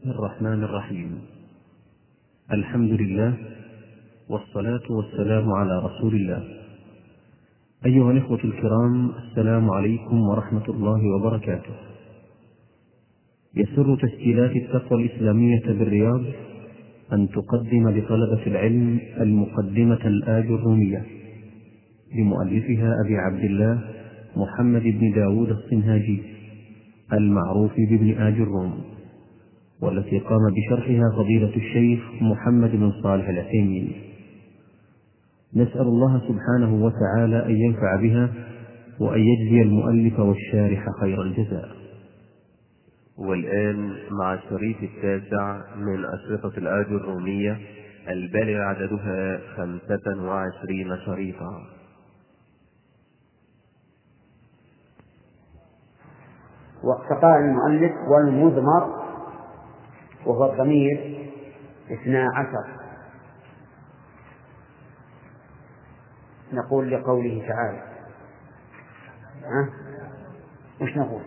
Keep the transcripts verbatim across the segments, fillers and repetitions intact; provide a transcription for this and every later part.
الرحمن الرحيم. الحمد لله والصلاة والسلام على رسول الله. أيها الإخوة الكرام، السلام عليكم ورحمة الله وبركاته. يسر تسجيلات التقوى الإسلامية بالرياض أن تقدم لطلبة العلم المقدمة الآج الرومية لمؤلفها أبي عبد الله محمد بن داود الصنهاجي المعروف بابن آج الروم، والتي قام بشرحها فضيلة الشيخ محمد بن صالح العثيمين. نسأل الله سبحانه وتعالى أن ينفع بها وأن يجزي المؤلف والشارح خير الجزاء. والآن مع الشريط التاسع من أشرطة الآج الرومية البالغ عددها خمسة وعشرين شريطا. فقال المؤلف: والمضمر وهو الضمير اثنا عشر. نقول لقوله تعالى ها؟ وش نقول؟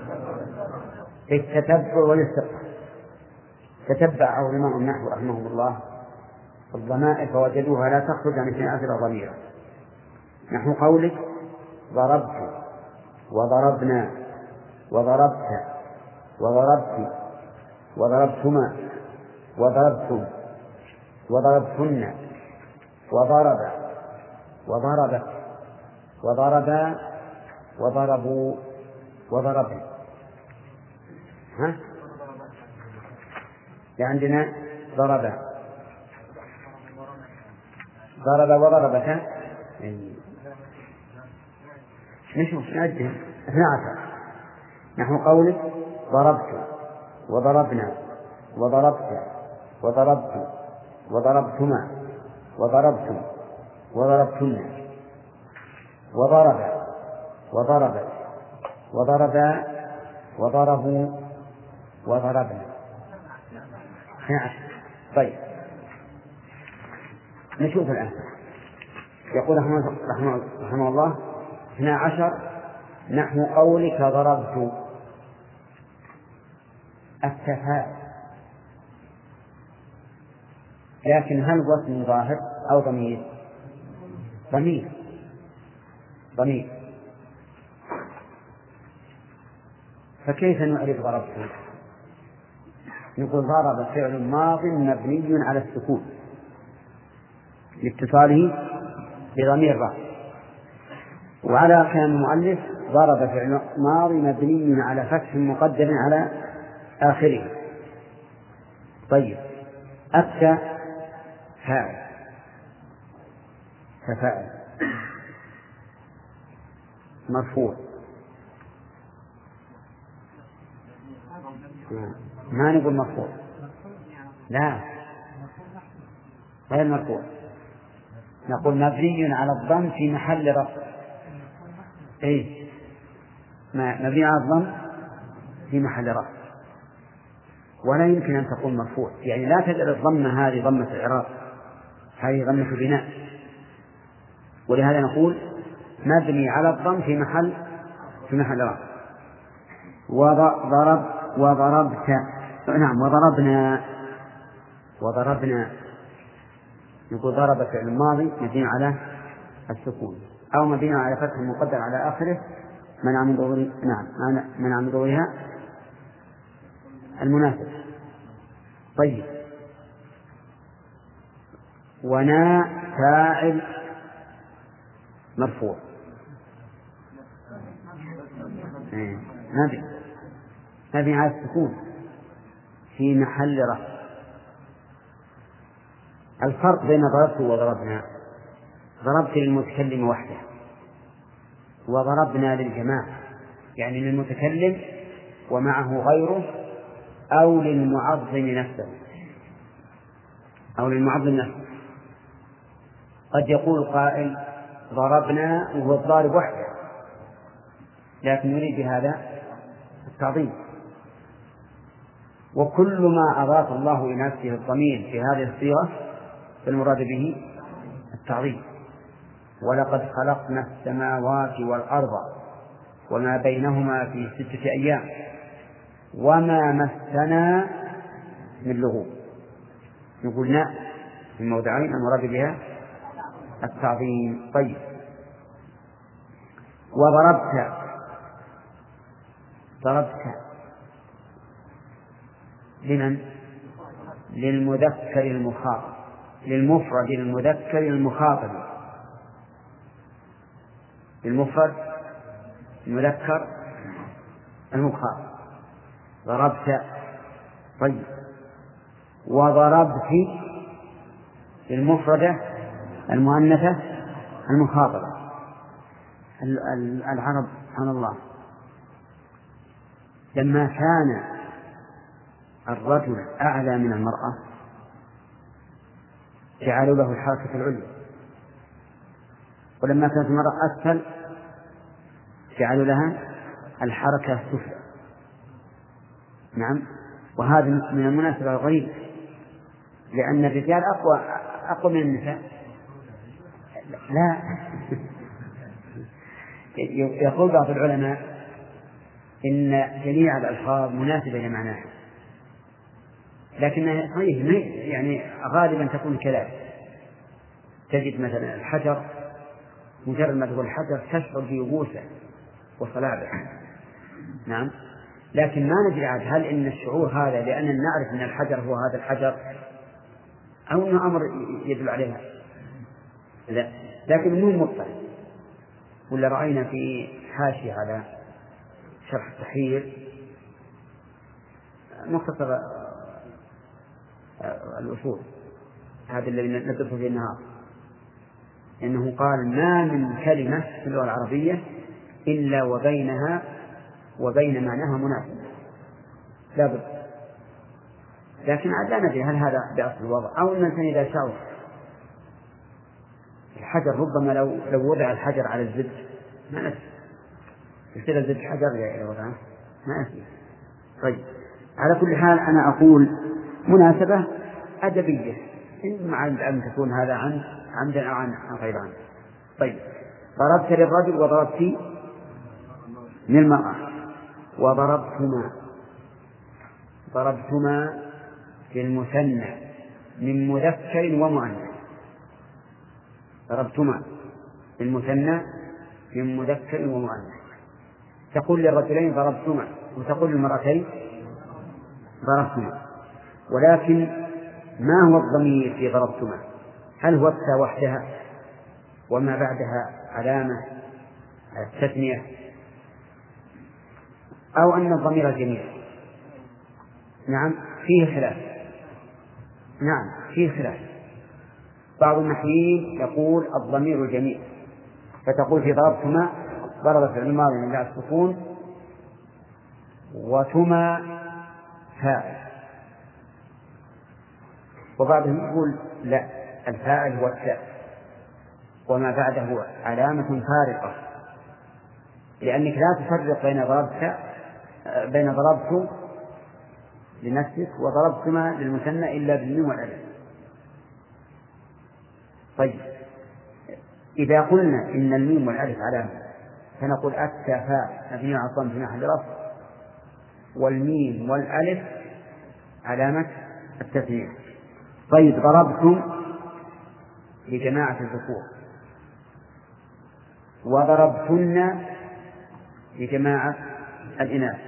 التتبع والاستقراء. تتبع علماء النحو رحمهم الله الضمائر فوجدوها لا تخرج عن اثني عشر ضميرا، نحو قولك: ضربت وضربنا وضربت وضربت وضربتما وضربتم وضربتن وضرب وضربت وضربا وضربوا وضربن. ها؟ عندنا ضرب ضرب وضربت. نشوف نعدهم اثنا عشر، نحو قولك: ضربت وضربنا وضربت وضربت وضربتما وضربتم وضربتن وضرب وضربت وضربا وضربوا وضربنا. طيب نشوف الآن. يقول رحمه, رحمه, رحمه الله: اثنا عشر نحو قولك: ضربت. التفاء، لكن هل وصف ظاهر أو ضمير؟ ضمير ضمير فكيف نعرف ضربت؟ نقول: ضرب فعل ماض مبني على السكون لاتصاله بضمير رفع، وعلى كلام المؤلف ضرب فعل ماض مبني على فتح مقدر على آخره. طيب أتى فاعل ففاعل مرفوع، ما نقول مرفوع، لا غير مرفوع، نقول مبني على الضم في محل رفع. ايه مبني على الضم في محل رفع، ولا يمكن أن تكون مرفوع، يعني لا تجعل الضمة هذه ضمة إعراب، هذه ضمة بناء، ولهذا نقول مبني على الضم في محل في محل رفع. وضرب وضربت، نعم وضربنا وضربنا، نقول ضرب فعل الماضي مبني على السكون أو مبني على فتح مقدر على آخره منع من ظهور، نعم منع من ظهورها المناسب. طيب ونا فاعل مرفوع، مبني مبني على السكون في محل رفع. الفرق بين ضربت وضربنا: ضربت للمتكلم وحده، وضربنا للجماعة، يعني للمتكلم ومعه غيره أو للمعظم نفسه أو للمعظم نفسه. قد يقول قائل: ضربنا وهو الضارب وحده، لكن يريد بهذا التعظيم. وكل ما أضاف الله إلى نفسه الضمير في هذه الصيغة فالمراد به التعظيم. ولقد خلقنا السماوات والأرض وما بينهما في ستة أيام وما مسنا من لغو، نقول ناء في الموضعين المراد بها التعظيم. طيب، وضربت، ضربت لمن؟ للمذكر المخاطب، للمفرد المذكر المخاطب، للمفرد المذكر المخاطب. ضربت. طيب، وضربت للمفردة المؤنثة المخاطبة. العرب سبحان الله لما كان الرجل أعلى من المرأة جعلوا له الحركة العليا، ولما كانت المرأة أسفل جعلوا لها الحركة السفلى. نعم، وهذا من المناسبة الغريبة، لأن الرجال أقوى أقوى من النساء. لا يقول بعض العلماء إن جميع الألفاظ مناسبة لمعناها، لكنها صحيح يعني غالبا تكون كذلك. تجد مثلا الحجر مجرد ما تقول الحجر تشعر بيبوسه وصلابه. نعم، لكن ما ندري عاد هل إن الشعور هذا لأننا نعرف أن الحجر هو هذا الحجر أو أنه أمر يدل عليها. لا، لكن مو مطلق. ولا رأينا في حاشية على شرح التحرير مختصر الأصول هذا الذي ندرسه في النهار، إنه قال ما من كلمة في اللغة العربية إلا وبينها وبين معناها مناسبة لا بد. لكن عاد لا ندري هل هذا بأصل الوضع أو أن الإنسان إذا شعر الحجر ربما لو لو وضع الحجر على الزبد ما نسي يصير الزبد حجر إذا وضعه ما نسي. طيب، على كل حال أنا أقول مناسبة أدبية مع أن تكون هذا عن عمدا أو عن غير عمد. طيب، ضربت للرجل وضربت للمرأة وضربتما، ضربتما للمثنى من مذكر ومؤنث. ضربتما للمثنى من مذكر ومؤنث. تقول للرجلين ضربتما وتقول للمرأتين ضربتما، ولكن ما هو الضمير في ضربتما؟ هل هو التاء وحدها وما بعدها علامة التثنية، أو أن الضمير الجميع؟ نعم، فيه خلاف. نعم، فيه خلاف. بعض النحويين يقول الضمير الجميع، فتقول في ضربتما ضرب فعل الماضي من بعد السكون وتما فاعل. وبعضهم يقول لا، الفاعل هو التاء وما بعده علامة فارقة، لأنك لا تفرق بين ضربت بين ضربت لنفسك وضربتما للمثنى إلا بالميم والألف. طيب، إذا قلنا إن الميم والألف علامة فنقول التاء مبني على الضم في محل رفع، والميم والألف علامة التثنية. طيب، ضربتم لجماعة الذكور وضربتن لجماعة الإناث.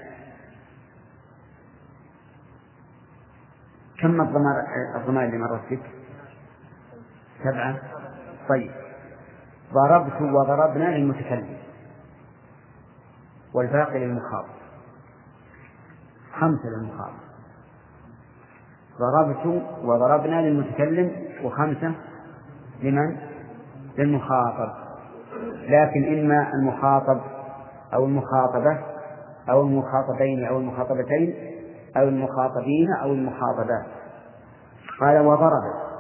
كم الضمائر الضمائر اللي مرت بك؟ سبعة. طيب، ضربت وضربنا للمتكلم والباقي للمخاطب، خمسة للمخاطب. ضربت وضربنا للمتكلم وخمسة لمن؟ للمخاطب. لكن إما المخاطب أو المخاطبة أو المخاطبين أو المخاطبتين أو المخاطبين أو المخاطبات. قال وضرب،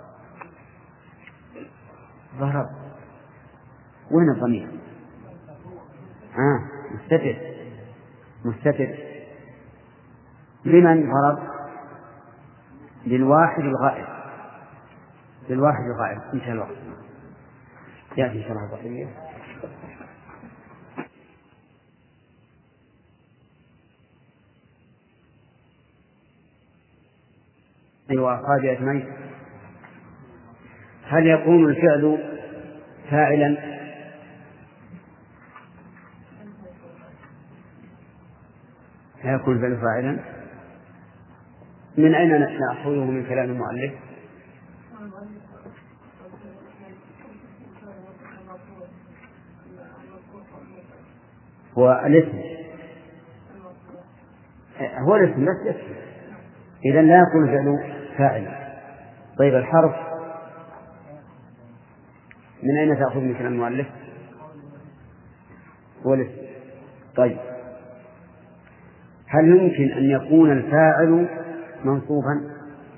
ضرب وين الضمير؟ آه مستتر، مستتر. لمن ضرب؟ للواحد الغائب، للواحد الغائب. انتهى الوقت، يأتي شرح البقية. أيوة أصحابي أجمعين. هل يكون الفعل فاعلا؟ لا يكون الفعل فاعلا. من أين نأخذه من كلام المؤلف؟ هو الاسم هو الاسم بس اسم، إذا لا يكون الفعل فاعلا. طيب الحرف من أين تأخذ من كلام المؤلف؟ هو الاسم. طيب هل يمكن أن يكون الفاعل منصوبا؟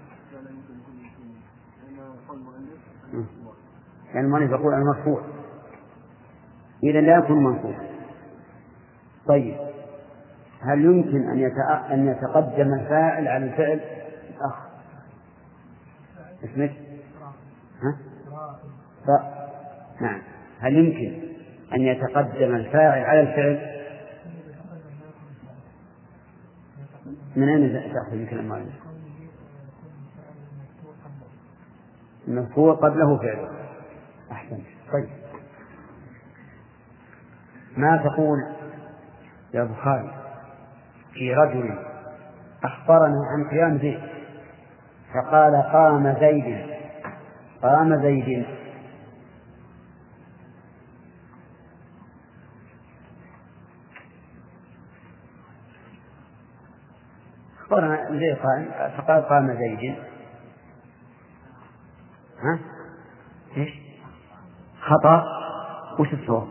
يعني المؤلف يقول المرفوع، إذا لا يكون منصوبا. طيب هل يمكن أن أن يتقدم الفاعل على الفعل؟ أخ اسمك ها؟ ف... نعم. هل يمكن أن يتقدم الفاعل على الفعل؟ من أين تأخذ من كلام المؤلف؟ المذكور قبله فعل. أحسن. طيب ما تقول يا بخاري في رجل أخبرنا عن قيام زيد فقال قام زيد، قام زيد، أخبرنا زيد قائم فقال قام زيد، ها؟ إيش؟ خطأ. وش الصواب؟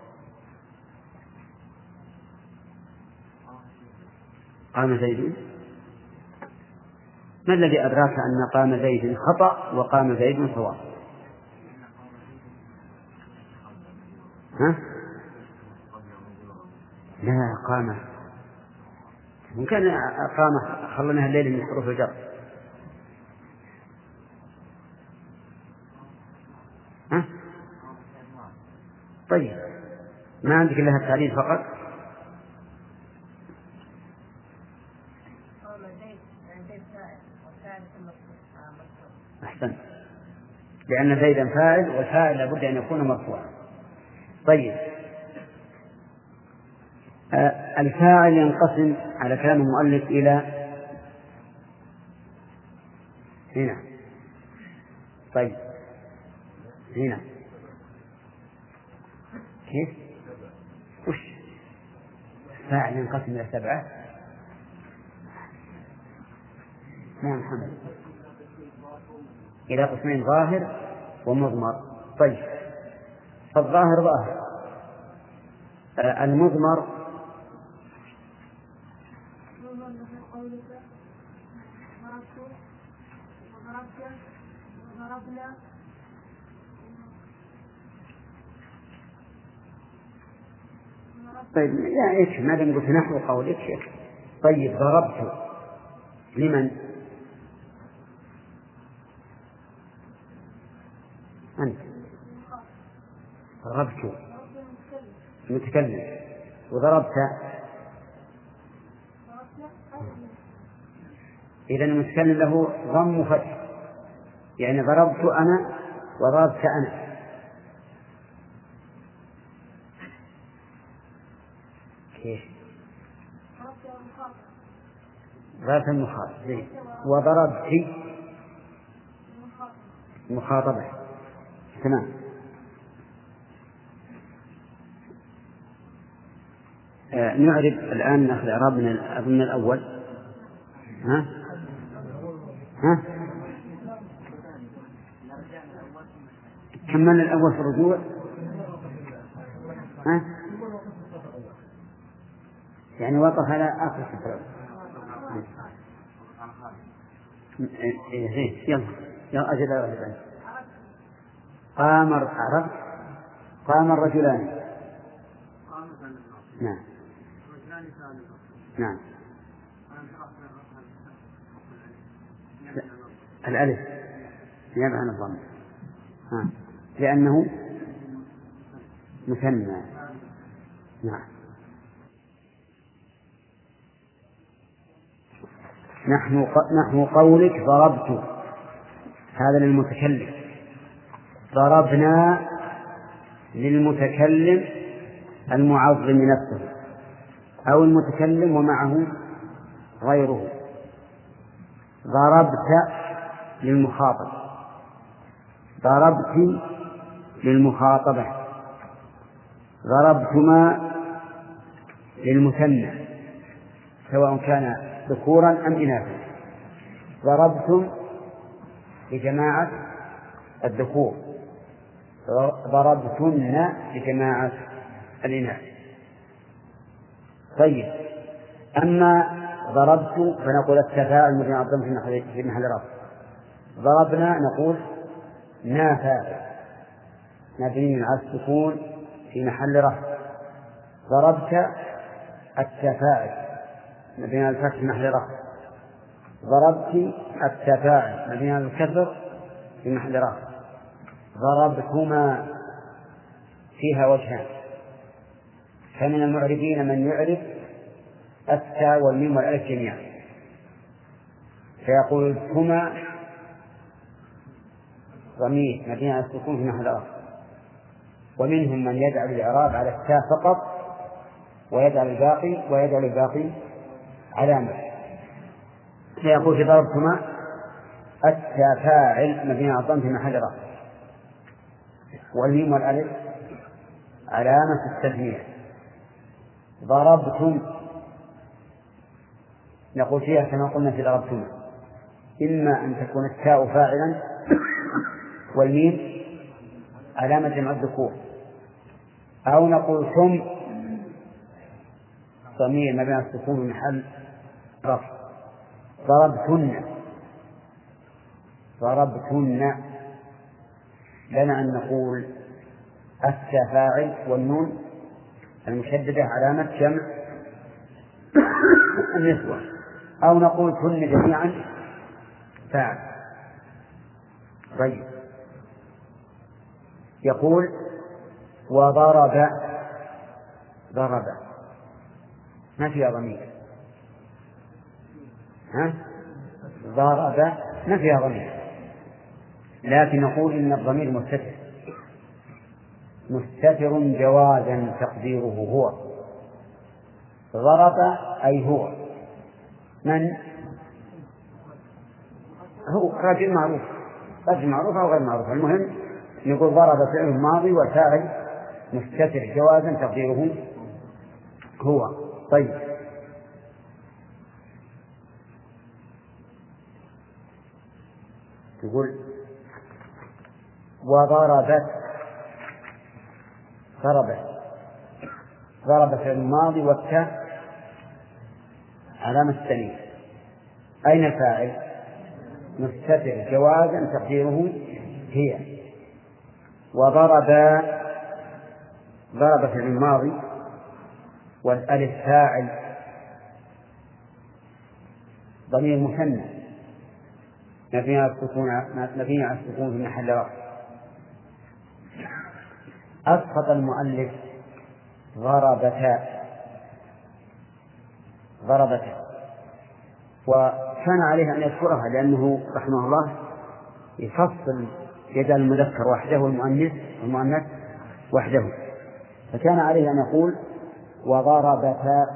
قام زيد. ما الذي أدراك أن قام زيد خطأ وقام زيد صواب؟ ها؟ لا قام، إن كان قام خلناها الليل من حروف الجر. ها؟ طيب ما عندك إلا التعليل فقط؟ أحسن، لأن زيدا فاعل والفاعل لابد أن يكون مرفوعا. طيب آه الفاعل ينقسم على كلام المؤلف إلى هنا. طيب هنا كيف؟ وش فاعل ينقسم إلى سبعة؟ نعم محمد، إلى قسمين ظاهر ومضمر. طيب فالظاهر ظاهر، آه المضمر طيب لا إيش ما دام قلت نحو قولك شيء. طيب ضربت لمن؟ أنت. ضربت المتكلم، وضربت إذا المتكلم له ضم وفتح، يعني ضربت أنا وضربت أنا. كيف؟ ضربت المخاطب وضربت مخاطبة. تمام. آه نعرف الآن نأخذ إعراب من أظن الأول. ها؟ ها؟ كملنا الأول في الرجوع. ها؟ يعني وقف على آخر السطر. يلا يلا أجل أجل. قام عرفت قام الرجلان. نعم نعم. الألف نيابة عن الضم، ها لأنه مثنى. نعم. نحن نحو قولك ضربت، هذا للمتكلم. ضربنا للمتكلم المعظم نفسه أو المتكلم ومعه غيره. ضربت للمخاطب، ضربت للمخاطبة، ضربتما للمثنى سواء كان ذكورا أم إناثا. ضربتم لجماعة الذكور، ضربتن لجماعة الإناث. طيب، أما ضربت فنقول التفاعل مبني على الضم في محل رفع. ضربنا نقول نا فاعل مبني على السكون في محل رفع. ضربت التفاعل مبني على الفتح في محل رفع. ضربت التفاعل مبني على الكسر في محل رفع. ضربتما فيها وجهان، فمن المعربين من يعرف التاء والميم والألف جميعا فيقول هما ضمير مبني على السكون في محل رفع. ومنهم من يجعل الإعراب على التاء فقط ويجعل الباقي ويجعل الباقي علامة، فيقول في ضربتما التاء فاعل مبني على الضم في محل رفع، والميم والألف علامة التثنية. ضربتم نقول فيها كما قلنا في ضربتما، إما أن تكون التاء فاعلا والميم علامة جمع الذكور، أو نقول ثم ضمير مبني على السكون في محل رفع. ضربتن ضربتن لنا أن نقول التاء فاعل والنون المشددة علامة جمع النسوة، أو نقول كن جميعا فاعل. طيب، يقول وضرب ضرب ما فيها ضمير، ها؟ ضرب ما فيها ضمير، لكن نقول إن الضمير مستتر مستتر جوازا تقديره هو. ضرب أي هو من هو رجل معروف، رجل معروف أو غير معروف، المهم نقول ضرب فعل ماضي والفاعل مستتر جوازا تقديره هو. طيب، تقول وضربت ضربت ضرب فعل الماضي والتاء علامة التأنيث. أين الفاعل؟ مستتر جوازا تقديره هي. وضرب ضرب فعل الماضي والألف فاعل ضمير مثنى مبني على السكون مبني على السكون في محل رفع. أسقط المؤلف ضربتا ضربتا، وكان عليه أن يذكرها لأنه رحمه الله يفصل يجعل المذكر وحده والمؤنث والمؤنث وحده، فكان عليه أن يقول وضربتا.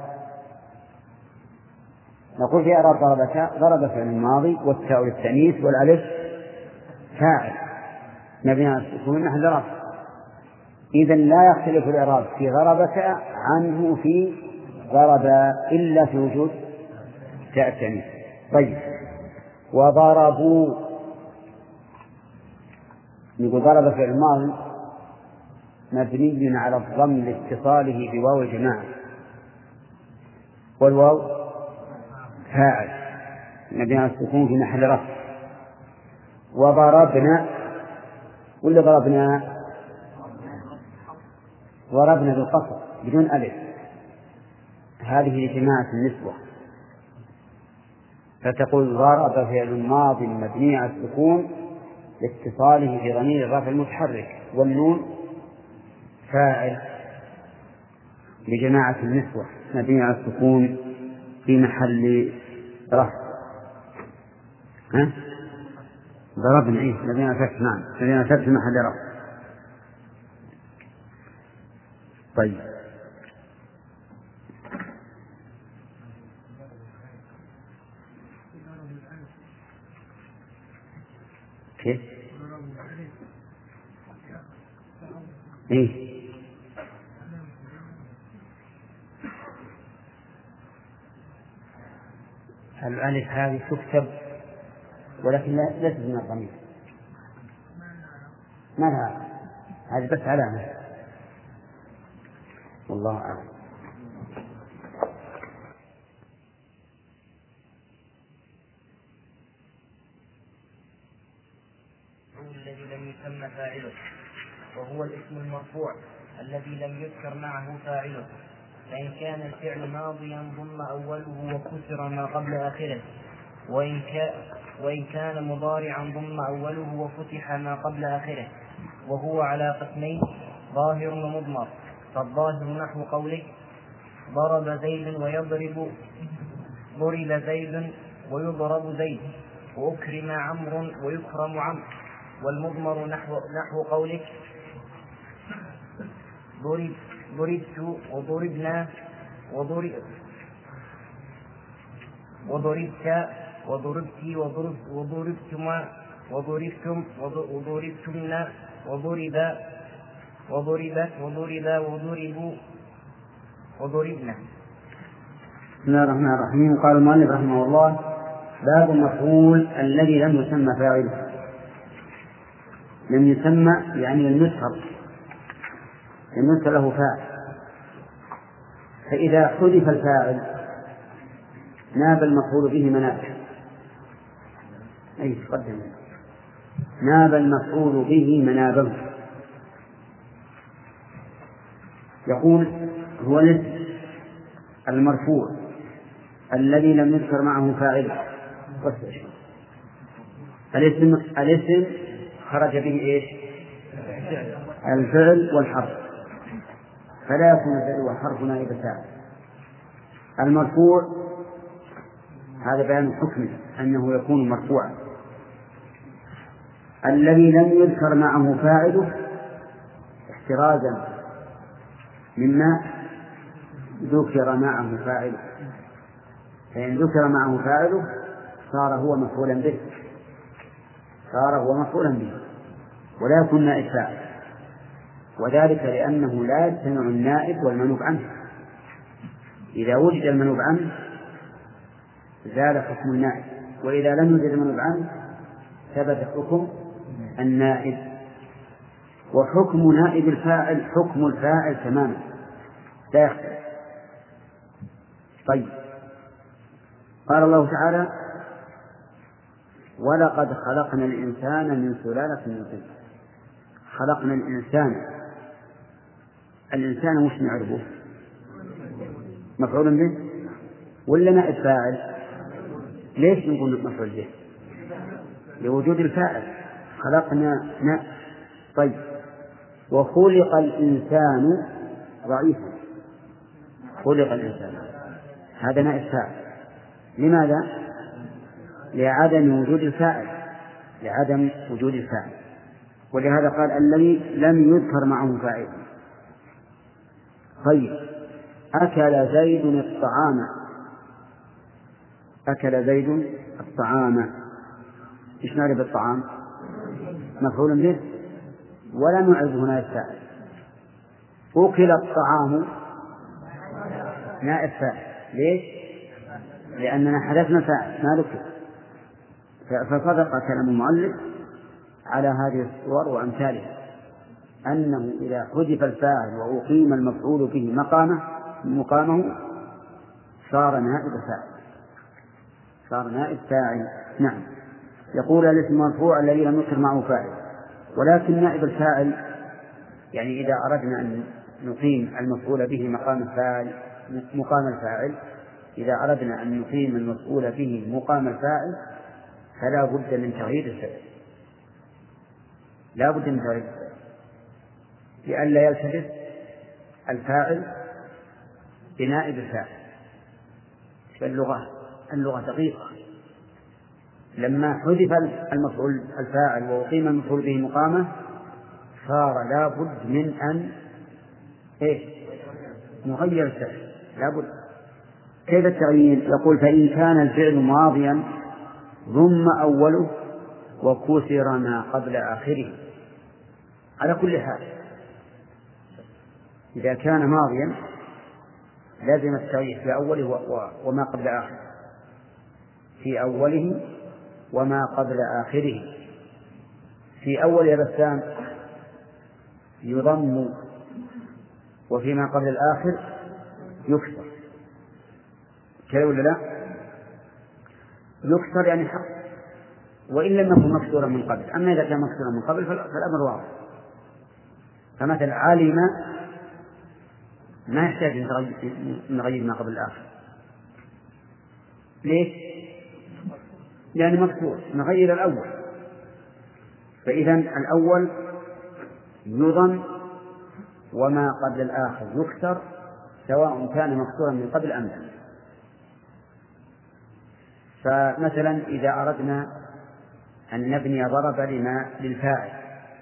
نقول في إعراب ضربتا ضرب فعل الماضي والتاء للتأنيث والألف فاعل مبني على السكون محل رفع. إذن لا يختلف الإعراب في ضربتا عنه في ضرب إلا في وجود تاء التأنيث. طيب، وضربوا نقول ضرب فعل الماضي مبني على الضم لاتصاله بواو الجماعة، والواو فاعل مبني على السكون في محل رفع. وضربنا ولا ضربنا ضربنا بالقصر بدون ألف، هذه لجماعة النسوة، فتقول ضرب فعل ماض مبني على السكون لاتصاله في ضمير الرفع المتحرك، والنون فاعل لجماعة النسوة مبني على السكون في محل رفع. ها؟ ضربنا إيه الذين أسدت نعم الذين أسدت في محل رفع. طيب كيف؟ إيه؟ الألف هذه تكتب ولكن ليست من الضمير، ما لها، هذه بس علامة. والله أعلم. الذي لم يسمى فاعله، وهو الاسم المرفوع الذي لم يذكر معه فاعله، فإن كان الفعل ماضيا ضم أوله وكسر ما قبل آخره، وإن كان وإن كان مضارعا ضم أوله وفتح ما قبل آخره، وهو على قسمين ظاهر ومضمر. فالظاهر نحو قولك ضرب زيد ويضرب، ضرب زيد ويضرب زيد، وأكرم عمرو ويكرم عمرو. والمضمر نحو, نحو قولك ضرب ضربت وضربنا وضرب وضربت وضربتي وضرب وضربتما وضربتم وضربتمنا وضرب وضربت وضرب وضربوا وضربنا. بسم الله الرحمن الرحيم. قال المؤلف رحمه الله: باب المفعول الذي لم يسمى فاعله. لم يسمى يعني لم يذكر لم يذكر له فاعل، فإذا حذف الفاعل ناب المفعول به منابه. أي تقدم ناب المفعول به منابه. يقول هو الاسم المرفوع الذي لم يذكر معه فاعل. الاسم الاسم خرج به ايش؟ الفعل والحرف، فلا يكون الفعل والحرف نائب فاعل. المرفوع هذا بيان حكمه أنه يكون مرفوعا. الذي لم يذكر معه فاعله احترازا مما ذكر معه فاعله، فإن ذكر معه فاعله صار هو مفعولا به صار هو مفعولا به ولا يكون نائب فاعل، وذلك لأنه لا يجتمع النائب والمنوب عنه. إذا وجد المنوب عنه زال حكم النائب، وإذا لم يوجد المنوب عنه ثبت حكم النائب. وحكم نائب الفاعل حكم الفاعل تماما لا يختلف. طيب، قال الله تعالى: ولقد خلقنا الإنسان من سلالة من طين. خلقنا الإنسان، الإنسان مش نعرفه مفعول به ولا نائب فاعل؟ ليش نقول مفعول به؟ لوجود الفاعل. خلقنا نا. طيب، وخلق الإنسان ضعيفا. خلق الإنسان هذا نائب فاعل. لماذا؟ لعدم وجود الفاعل لعدم وجود الفاعل ولهذا قال الذي لم يذكر معه فاعل. طيب، أكل زيد الطعام. أكل زيد الطعام، إيش نعرف الطعام؟ مفعول به ولا نعرف هنا الفاعل. أكل الطعام نائب فاعل. ليش؟ لأننا حذفنا فاعل ما ذكر. فصدق كلام المؤلف على هذه الصور وأمثالها أنه إذا حذف الفاعل وأقيم المفعول به مقامه مقامه صار نائب فاعل صار نائب فاعل نعم. يقول الاسم مرفوع الذي لم يذكر معه فاعل. ولكن نائب الفاعل يعني إذا أردنا أن نقيم المفعول به مقام الفاعل مقام الفاعل إذا أردنا أن نقيم المفعول به مقام الفاعل فلا بد من تغيير الفعل لا بد من تغيير الفعل لئلا يلتبس الفاعل بنائب الفاعل. فاللغة اللغة دقيقة لما حذف المفعول الفاعل وأقيم المفعول به مقامه صار لا بد من أن إيه نغير الفعل، لا بد. كيف التغيير؟ يقول فإن كان الفعل ماضيا ضم أوله وكسر ما قبل آخره. على كل حال إذا كان ماضيا لازم التغيير في أوله وما قبل آخره، في أوله وما قبل آخره. في أول يا بسام يضم، وفيما قبل الآخر يكسر، كذا ولا لا؟ يكسر يعني حق، وإن لم يكن مكسورا من قبل. أما إذا كان مكسورا من قبل فالأمر واضح. فمثل علم ما يحتاج أن نغير ما قبل الآخر. ليش؟ لأنه مكسور، نغير الأول. فإذا الأول يضم وما قبل الآخر يكسر سواء كان مكسورا من قبل أم لا. فمثلا إذا أردنا أن نبني ضرب لما للفاعل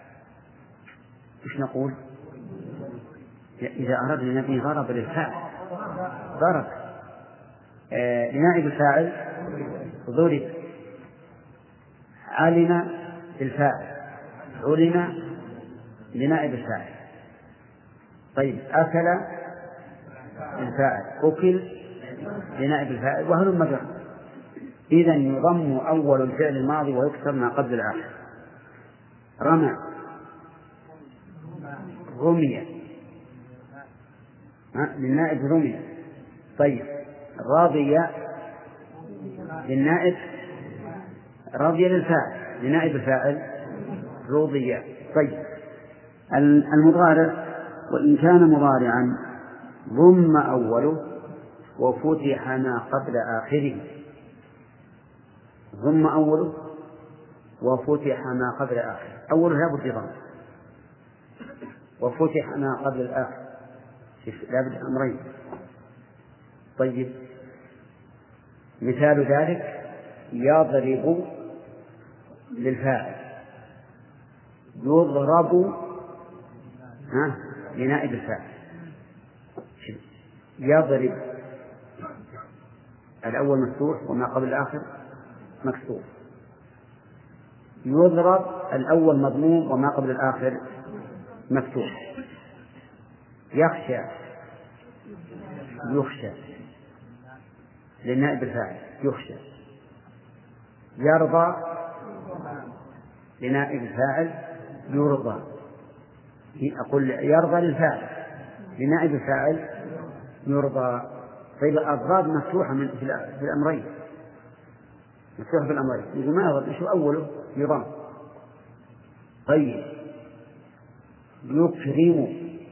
إيش نقول؟ إذا أردنا نبني ضرب للفاعل ضرب آه لنائب الفاعل ضرب، علم للفاعل علم لنائب الفاعل. طيب أكل الفاعل أكل لنائب الفاعل، وهلم جرا. إذن يضم أول الفعل الماضي ويكسر ما قبل الآخر. رمى رمي للنائب رمي. طيب راضي للنائب راضي للفاعل لنائب الفاعل رضي. طيب المضارع وإن كان مضارعا ضم أوله وفتح ما قبل آخره. ضم أوله وفتح ما قبل آخره. أوله لا بد ضم، وفتح ما قبل الآخر لا بد أمرين. طيب مثال ذلك يضرب للفاعل يضرب ها لنائب الفاعل. يضرب الأول مفتوح وما قبل الآخر مكسور. يضرب الأول مضموم وما قبل الآخر مفتوح. يخشى يخشى للنائب الفاعل يخشى. يرضى لنائب الفاعل يرضى. أقول يرضى للفاعل لنائب الفاعل يرضى. طيب الأضراب مفتوحة من في الأمرين، مفتوحة في الأمرين. يقول ما أضرب شو أوله يضم. طيب يكرم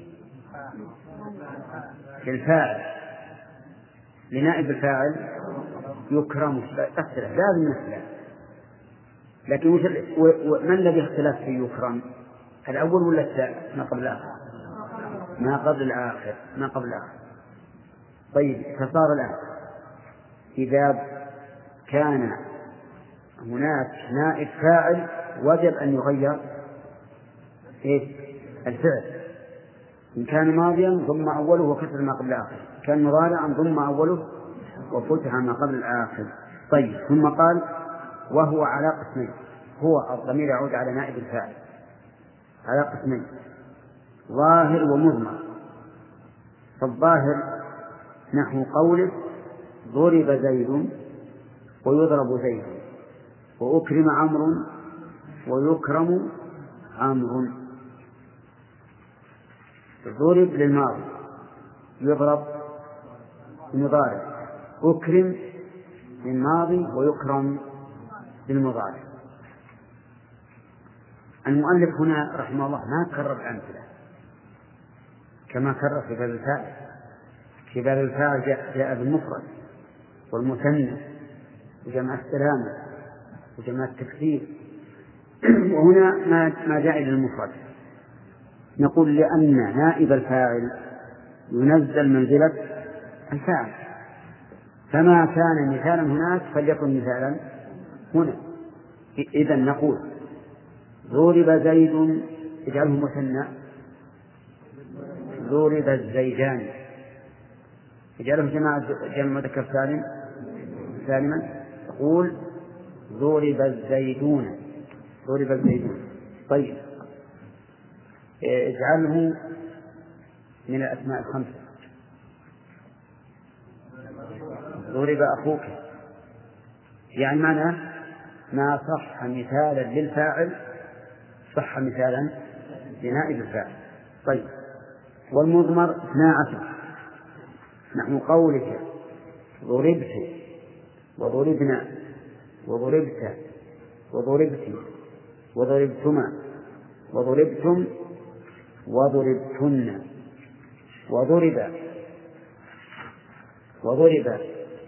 للفاعل لنائب الفاعل يكرم. أسئلة لازم نسأل، لكن ما الذي اختلف في يكرم؟ الأول ولا الثاني؟ ما قبل الآخر ما قبل الآخر ما قبل الآخر. طيب فصار الآن إذا كان هناك نائب فاعل وجب أن يغير إيه؟ الفعل. إن كان ماضيا ضم أوله وكسر ما قبل الآخر، كان مضارعا ضم أوله وفتح ما قبل الآخر. طيب ثم قال وهو على قسمين. هو الضمير يعود على نائب الفاعل على قسمين، ظاهر ومضمر. فالظاهر نحو قوله ضرب زيد ويضرب زيد وأكرم عمرو ويكرم عمرو. ضرب للماضي يضرب للمضارع، أكرم للماضي ويكرم للمضارع. المؤلف هنا رحمه الله ما كرر الأمثلة كما كرر في باب الفاعل. في باب الفاعل جاء بالمفرد والمثنى وجمع السلامة وجمع التكثير، وهنا ما جاء للمفرد. نقول لأن نائب الفاعل ينزل منزلة الفاعل، فما كان مثالا هناك فليكن مثالا هنا. إذا نقول ضرب زيد، اجعله مثنى، ضرب الزيدان، اجعله جماعة جمع مذكر سالم سالما، تقول ضرب الزيدون، ضرب الزيدون. طيب اجعله من الأسماء الخمسة، ضرب أخوك، يعني معنى ما صح مثالا للفاعل صح مثالا لنائب الفاعل. طيب والمضمر اثنا عشر، نحن قولك ضربت وضربنا وضربت وضربت وضربتما وضربتم وضربتن وضرب وضرب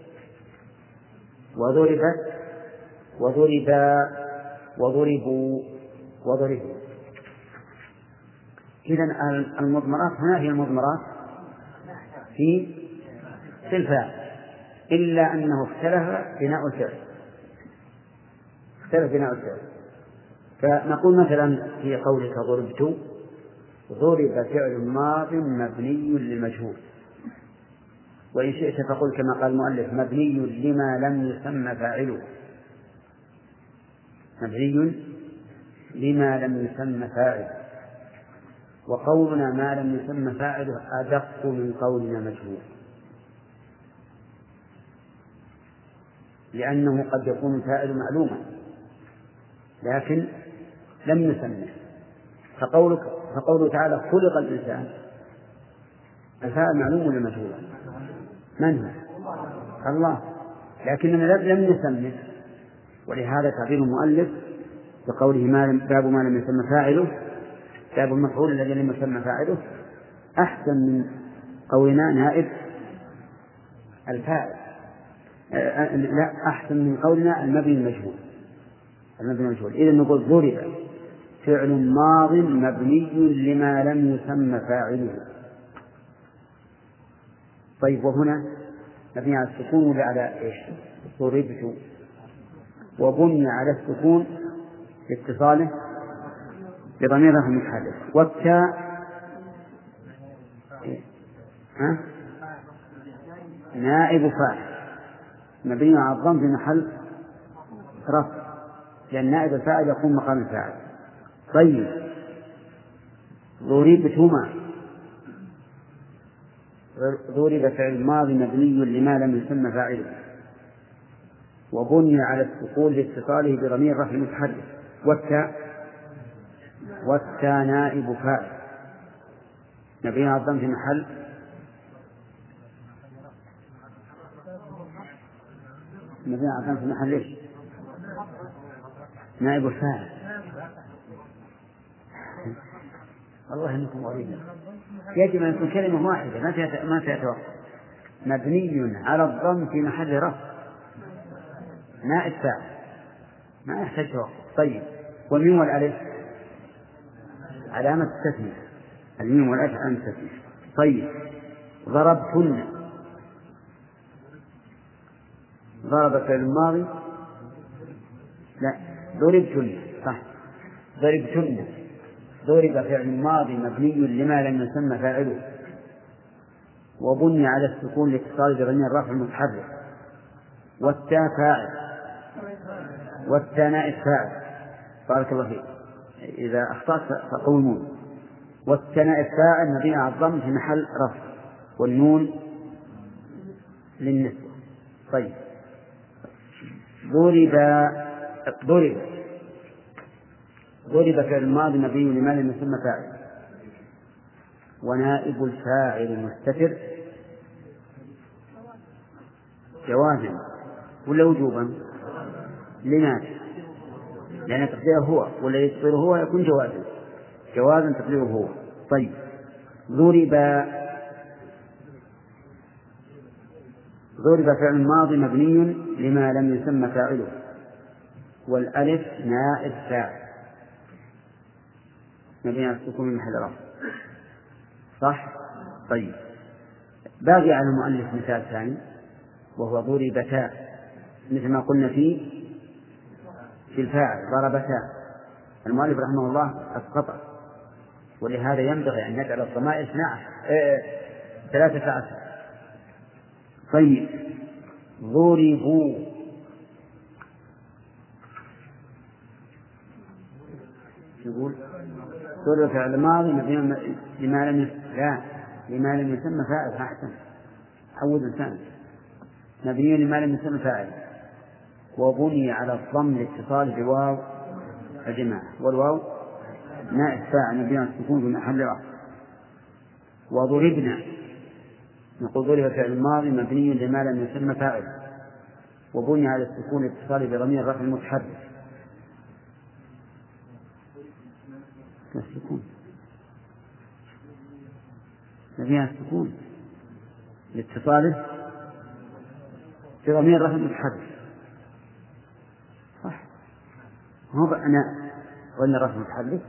وضربت وضربا وضربوا وضربوا. إذن المضمرات هنا هي المضمرات في في الفاعل، إلا أنه اختلف بناء الفعل، اختلف بناء الفعل. فنقول مثلا في قولك ضربت، ضرب فعل ماض مبني للمجهول، وإن شئت فقل كما قال المؤلف مبني لما لم يسمى فاعله، مبني لما لم يسمى فاعله، وقولنا ما لم يسمى فاعله أدق من قولنا مجهول، لأنه قد يكون الفاعل معلوما لكن لم يسمى. فقولك فقوله تعالى خلق الإنسان، الفاعل معلوم ولا مجهول؟ من هو؟ الله، لكننا لم نسمه، ولهذا تعبير المؤلف بقوله ما باب ما لم يسمى فاعله، باب المفعول الذي لم يسمى فاعله أحسن من قولنا نائب الفاعل، لا أحسن من قولنا المبني المجهول، المبني المجهول. إذا نقول ضرب فعل ماض مبني لما لم يسمى فاعله. طيب وهنا مبني على السكون ولا على إيش؟ ضربت، وبني على السكون لاتصاله بضمير رفع متحرك، والتاء ها نائب فاعل مبني على الضم في محل رفع، لأن نائب الفاعل يقوم مقام الفاعل. طيب ضربتما، ضرب فعل ماضي مبني لما لم يسمى فاعله، وبني على السكون لاتصاله بضمير رفع متحرك، والتاء والتاء نائب فاعل مبني على الضم في محل مبني على الضم في محل ايش؟ نائب الفاعل. والله انكم غريبين، يجب ان يكون كلمه واحده ما فيها ما فيها توقف، مبني على الضم في محل رفع نائب فاعل ما يحتاج توقف. طيب والميم والالف علامه التثنيه، الميم والالف علامه التثنيه. طيب ضربتن، ضرب فعل الماضي لا ضربتن صح، ضربتن، ضرب فعل ماضي مبني لما لم يسمى فاعله، وبني على السكون لاتصال بضمير الرفع المتحرك، والتاء فاعل، والتاء نائب فاعل. بارك الله فيك، إذا أخطأت فقومون. والتاء نائب فاعل مبني على الضم في محل رفع، والنون للنسبة. طيب ضرب ضرب ضرب فعل الماضي مبني لما لم يسمى فاعل، ونائب الفاعل مستتر جوازا ولا وجوبا؟ لماذا؟ لأن تقديره هو، ولا يقدره هو يكون جوازا، جوازا تقديره هو. طيب ضرب ضرب فعل ماضي مبني لما لم يسمى فاعله، والألف نائب فاعل مبني على السكون من محل رفع صح. طيب باقي على المؤلف مثال ثاني وهو ضربتا، مثل ما قلنا فيه في الفاعل ضربتا، المؤلف رحمه الله أسقطه، ولهذا ينبغي أن نجعل الضمائر ثلاثة عشر. طيب ضربوا، يقول ضرب فعل ماضي لما لم لا لما لم يسمى فاعل، أحسن عود الثاني، مبني لما لم يسمى فاعل، وبني على الضم لاتصال بواو الجماعة، والواو نائب فاعل مبني على السكون في محل رفع. وضربنا، نقول ضرب فعل ماضي مبني لما لم يسمى فاعل، وبني على السكون لاتصال بضمير الرفع المتحرك. السكون فيها السكون لاتصاله بضمير الرفع المتحرك، صح؟ هو أنا قلنا الرفع المتحرك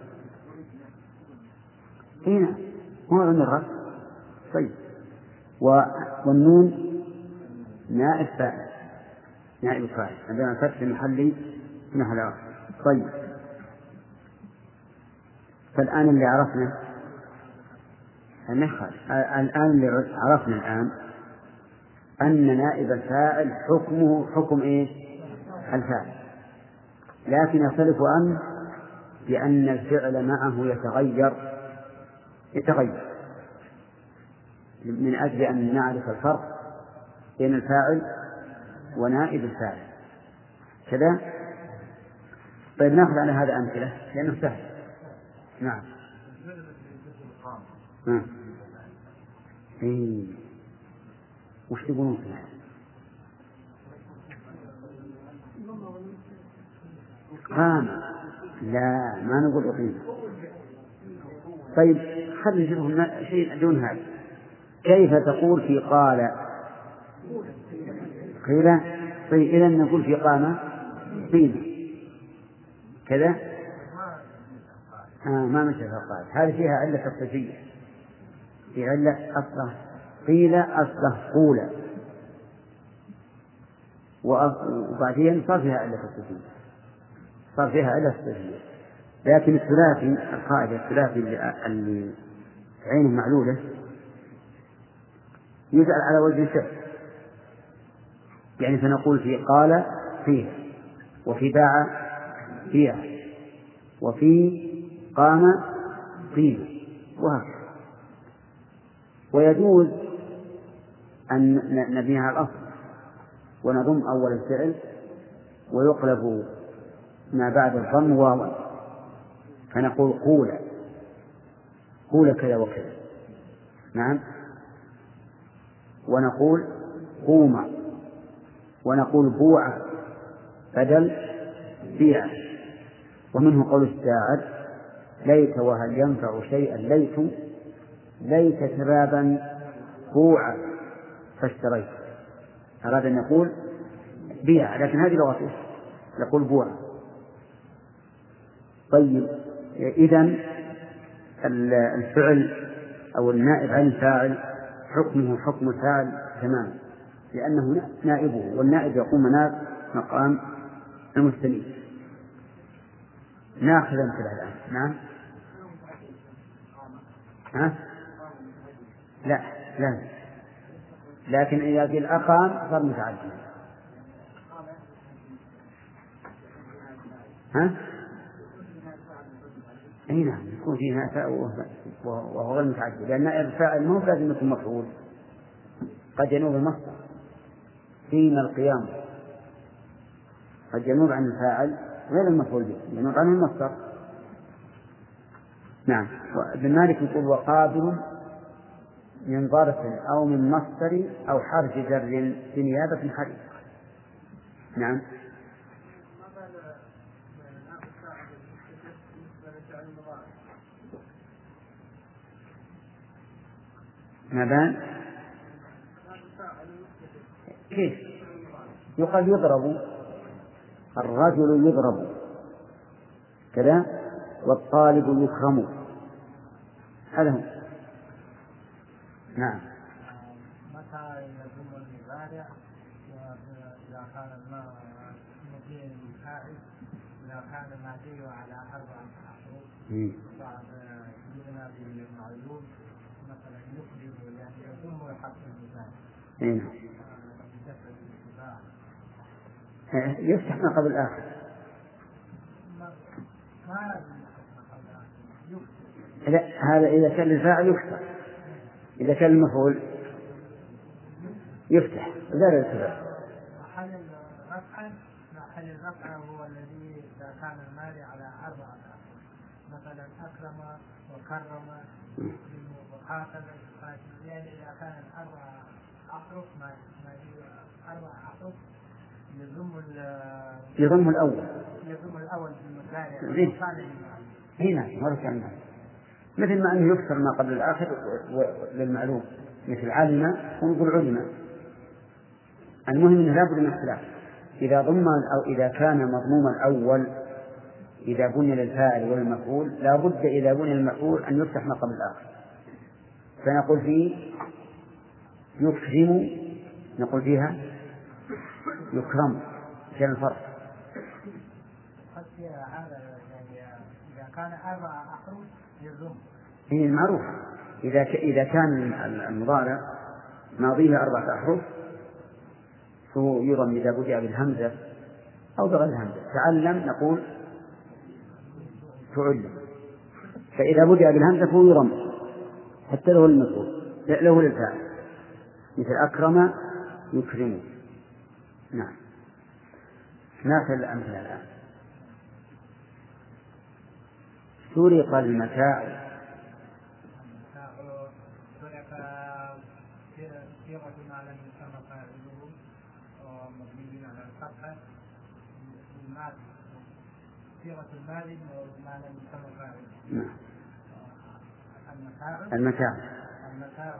هنا هو عن الرفع. طيب والنون نائب فاعل، نائب فاعل عندنا فتح محلي محل رفع. طيب فالآن اللي عرفنا الآن اللي عرفنا الآن أن نائب الفاعل حكمه حكم إيه؟ الفاعل، لكن يختلف أن بأن الفعل معه يتغير يتغير من أجل أن نعرف الفرق بين الفاعل ونائب الفاعل كذا. طيب نأخذ على هذا أمثلة لأنه سهل. نعم. نعم. إيه. وش تقولون فيها؟ قام. لا ما نقول أقيم. طيب خلي نشوف شيء دون هذا. كيف تقول في قال؟ قيل. طيب إذا نقول في قام قيل كذا. آه ما مثل قال، هذه فيها علة تصريفية، في علة أصله قيل أصله قول، وبعدين صار فيها علة تصريفية، صار فيها علة تصريفية. لكن الثلاثي القاعدة الثلاثي اللي عينه معلولة يجعل على وجه الفعل، يعني فنقول في قال فيه، وفي باع فيها، وفي قام قيل، وهكذا. ويجوز أن نبنيها على الأصل ونضم أول الفعل ويقلب ما بعد الضم واوا، فنقول قول قول كذا وكذا. نعم. ونقول قوم، ونقول بوع بدل بيع. ومنه قول الساعد ليت وهل ينفع شيئا ليت ليت شبابا بوع فاشتريت، أراد أن يقول بيع لكن هذه لغته يقول بوع. طيب إذن الفعل أو النائب عن الفاعل حكمه حكم الفاعل تماما، لأنه نائبه، والنائب يقوم مناب مقام المستنيب. ناخذ أمثلة الآن. نعم. ها؟ لا لا، لكن إذا قيل أقام صار متعدد. ها؟ أي نعم يكون فيها فاء وهو غير متعدد، لأن الفاعل مو لازم يكون مفعول، قد ينوب المصدر فيما القيام، قد ينوب عن الفاعل غير المفعول به، ينوب عنه المصدر. نعم. ابن مالك يقول وقابل من ظرف أو من مصدر أو حرف جر بنيابة حرف. نعم. ما بان كيف يقال يضرب، الرجل يضرب كذا، والطالب يكرم، هذا هو. نعم. متى يجب المضارع إذا كان الماء مبني للفاعل إذا كان المادي على أربعة أحرف بعد يبنى بالمعلوم مثلا يقلب يعني يضم حرف المثال يفتح ما قبل الآخر. هذا إذا كان الفاعل يكسر، إذا كان المفعول يفتح. لا لا محل الرفع محل الرفع هو الذي إذا كان المالي على أربعة أحرف مثلا أكرم وكرم وقاتل، يعني إذا كان أربعة أحرف ما أربعة أحرف يضم يضم الأول يضم الأول في المثال هنا مرة ثانية، مثل ما أنه يكسر ما قبل الآخر للمعلوم مثل علم ونقول علم. المهم أنه لا بد من اختلاف. إذا ضم أو إذا كان مضموم الأول إذا بني للفاعل والمفعول لا بد إذا بني المفعول أن يفتح ما قبل الآخر. فنقول فيه يكرم، نقول فيها يكرم. كان الفرق إذا كان أربعة أحرف يضم هي المعروف. إذا إذا كان المضارع ماضيه أربعة أحرف فهو يضم إذا بدأ بالهمزة أو بغير الهمزة. تعلم نقول تعلم، فإذا بدأ بالهمزة فهو يضم حتى له المفعول له للفاعل مثل أكرم يكرم. نعم. ناخذ الأمثلة الآن. سرق المتاع. صيغة ما لم يسمى فاعله ومبني على الفتحة الماضي، صيغة الماضي ما لم يسمى فاعله. المتاع المتاع المتاع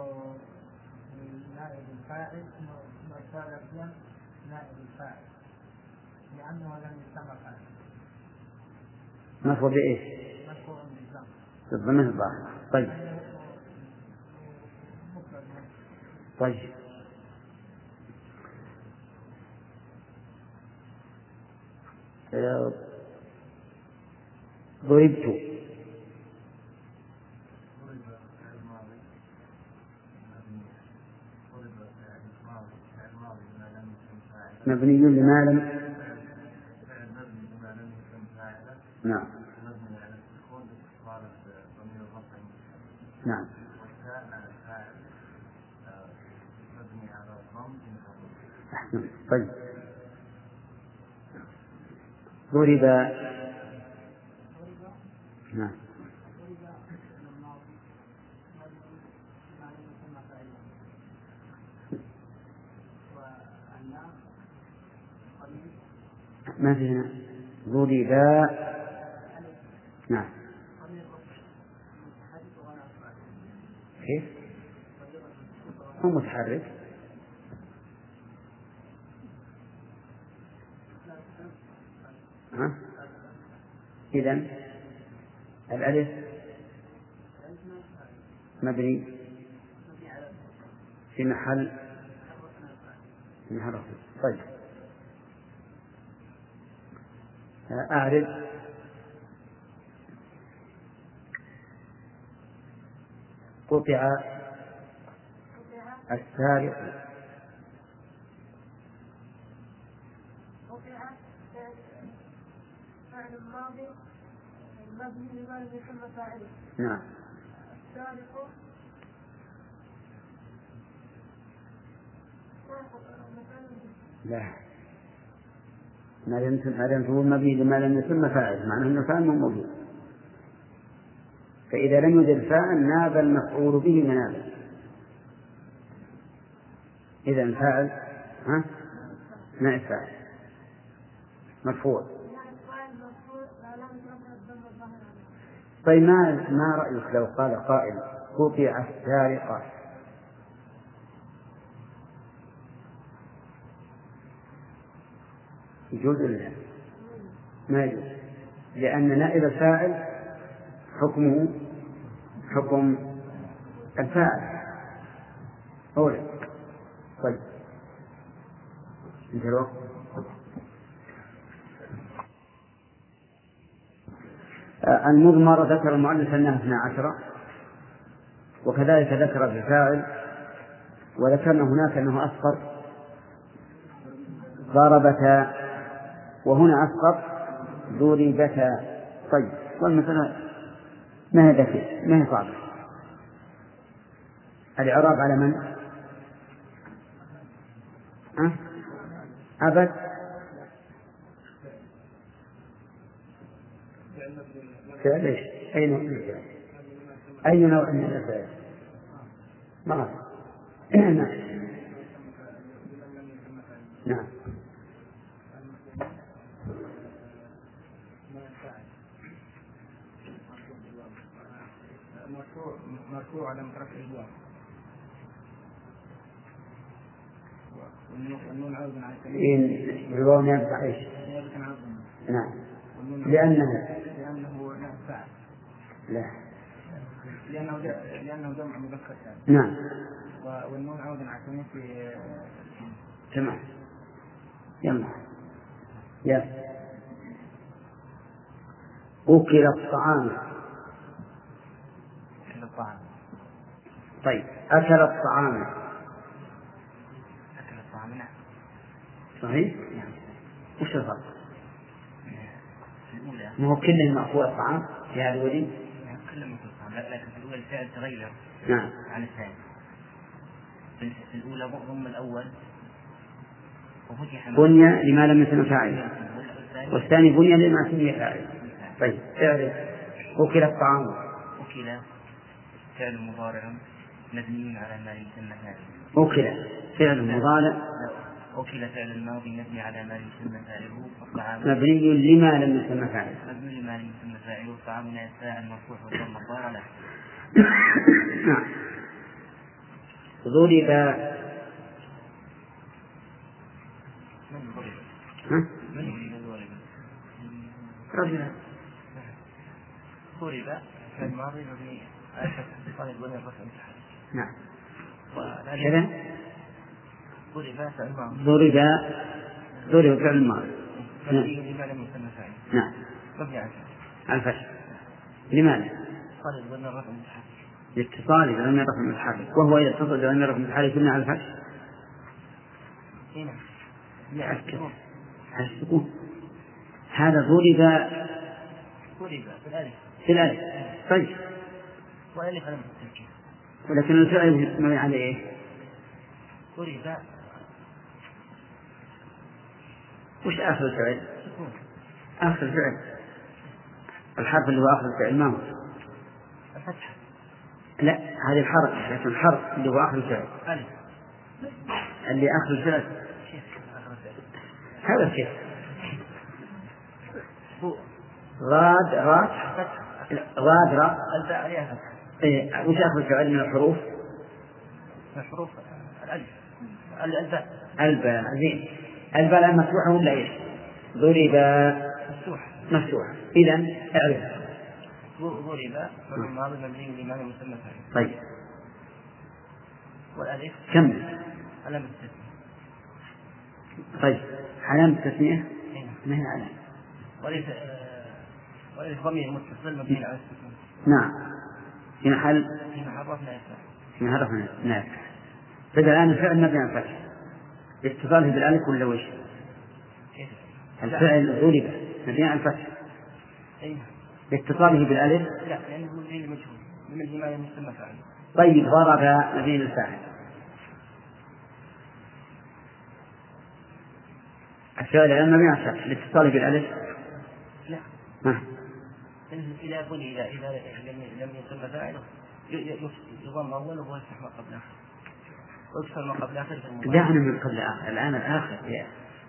نائب الفاعل مرفوع نائب الفاعل لأنه لم يسمى فاعل. مرفوع بإيش؟ مرفوع بالضم. بالضم الظاهر. طيب طيب ضربت. مبني لما لم نعم نعم أحسن. طيب ضرب. نعم ما في هنا ضرب. نعم كيف هو متحرك ها؟ إذن الألف مبني في محل في محل. طيب أعرض. قطع السارق. فعل الماضي مبني لما لم يسمى فاعله. نعم. السارق لا ما لم تقول مبني لما لم يسمى فاعل معناه أنه فاعل مو موجود. فإذا لم يوجد فاعل ناب المفعول به منابه. إذا الفاعل ها نائب فاعل مرفوع. طيب ما ما رأيك لو قال قائل قطع السارقة؟ يجوز ولا ما يجوز؟ لأن نائب الفاعل حكمه حكم الفاعل أولا. طيب انتهى الوقت. المضمر ذكر المؤلف أنها اثنا عشر، وكذلك ذكر الفاعل، وذكرنا هناك أنه أسقط ضربتا، وهنا أسقط ضربتا. طيب، والمسألة ما هي ذكية، ما هي صعبة. الإعراب على من؟ أه؟ أبد فعل إيش؟ أي نوع من الفعل؟ أي نوع من الفعل؟ ما نعم نعم مرفوع على رفع الواو، والنون عوض عن إن الواو يرفع إيش؟ نعم، لأنه لأنه فاعل، لا لأنه لأنه جمع مذكر ثاني. نعم، والنون عوض عن في تمام. يلا يلا أكل الطعام. أكل الطعام. طيب، أكل الطعام. أكل الطعام نعم. صحيح؟ نعم. وش الفرق؟ الأولى ما هو كله مأكول الطعام في هذا الولي؟ كله مأكول الطعام، لكن في الأولى الفعل تغير نعم عن الثاني. في الأولى ضم الأول وفتح بني لما لم يسمى فاعل، والثاني بني لما سمي فاعل. طيب، تعرف أكل الطعام. أكل فعل مضارع مبني على ما يسمى فاعل. أكل فعل مضارع. أكل فعل الماضي مبني على ما يسمى فاعله. الطعام مبني لما لم يسمى فاعل. مبني لما لم يسمى فاعله. الطعام من الفاعل مرفوع والضم الظاهر له. نعم. ضرب. من ضرب؟ ها؟ من ضرب؟ رجلا. ضرب في الماضي مبني على اتصال البنية الرفع المتحرك. نعم. كذا ضرب فعل الماضي. ضرب ضرب فعل الماضي. مبني لما لم يسمى فاعل. نعم. مبني على الفتح. لماذا؟ اتصال البنية الرفع المتحرك. لاتصال بضمير الرفع المتحرك، وهو إذا اتصل بضمير الرفع المتحرك يبنى على الفتح. هنا على السكون. على السكون. هذا ضرب ضرب في الألف. في الألف. طيب. والألف علامة التركيب. ولكن الفعل مبني على إيه؟ ضرب. وش آخر الفعل؟ سكون. آخر الفعل. الحرف اللي هو آخر الفعل ما هو؟ الفتحة. لا، هذه الحرف، لكن الحرف اللي هو آخر الفعل. ألف. اللي آخر الفعل. هذا الشيء. غاد رات. غاد رات. الباء عليها فتحة. إيه، وش آخر الفعل من الحروف؟ الحروف الألف. الباء. الباء. زين. الباء الآن مفتوحة ولا إيش؟ ضرب مفتوح. مفتوح. إذن اعرف. ضرب فعل الماضي مبني لما لم يسمى فاعل. طيب. والألف كمل. علامة التسمية. طيب، علامة التسمية؟ هنا. ما هي علامة؟ وليس وليس ضمير متصل مبني على السكون. نعم. في محل في محل رفع نافع. في محل رفع نافع. بدأ الآن الفعل مبني على الفتح. اتصاله بالألف ولا وش؟ كيف؟ الفعل ضرب مبني على الفتح. أي. باتصاله بالألف. لا، لأنه مبني مجهول من ما يسمى فاعل. طيب، ضرب مبني للفاعل. الفعل الآن مبني على الفتح باتصاله بالألف. لا. ها. إذا بني إذا إذا لم لم يسمى فاعله يضم أوله ويفتح ما قبل آخر ويكسر ما قبل آخر في المضارع. دعنا من قبل آخر، الآن الآخر يا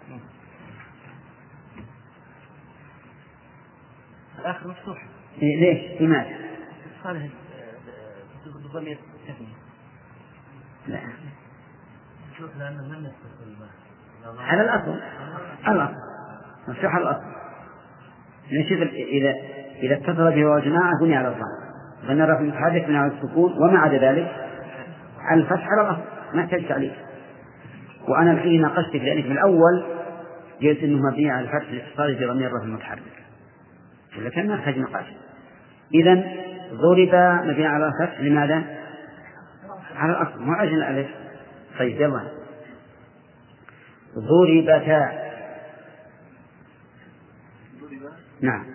الآخر مفتوح. إيه، ليش؟ لماذا؟ صالح بضمير تثنية. لا. شوف لأنه لم يتصل به. على الأصل. الأصل مفتوح على الأصل. نشوف إذا إذا اتصل به وجماعة بني على الضم، ظن الرفع المتحرك من على السكون، وما عدا ذلك على الفتح على الأصل، ما يحتاج تعليق. وأنا الحين ناقشتك لأنك من الأول قلت إنه مبني على الفتح لاتصاله بضمير الرفع المتحرك، إذا كان ما يحتاج نقاش. إذن ضرب مبني على الفتح لماذا؟ على الأصل مو عشان الألف. طيب يلا ضربتا. نعم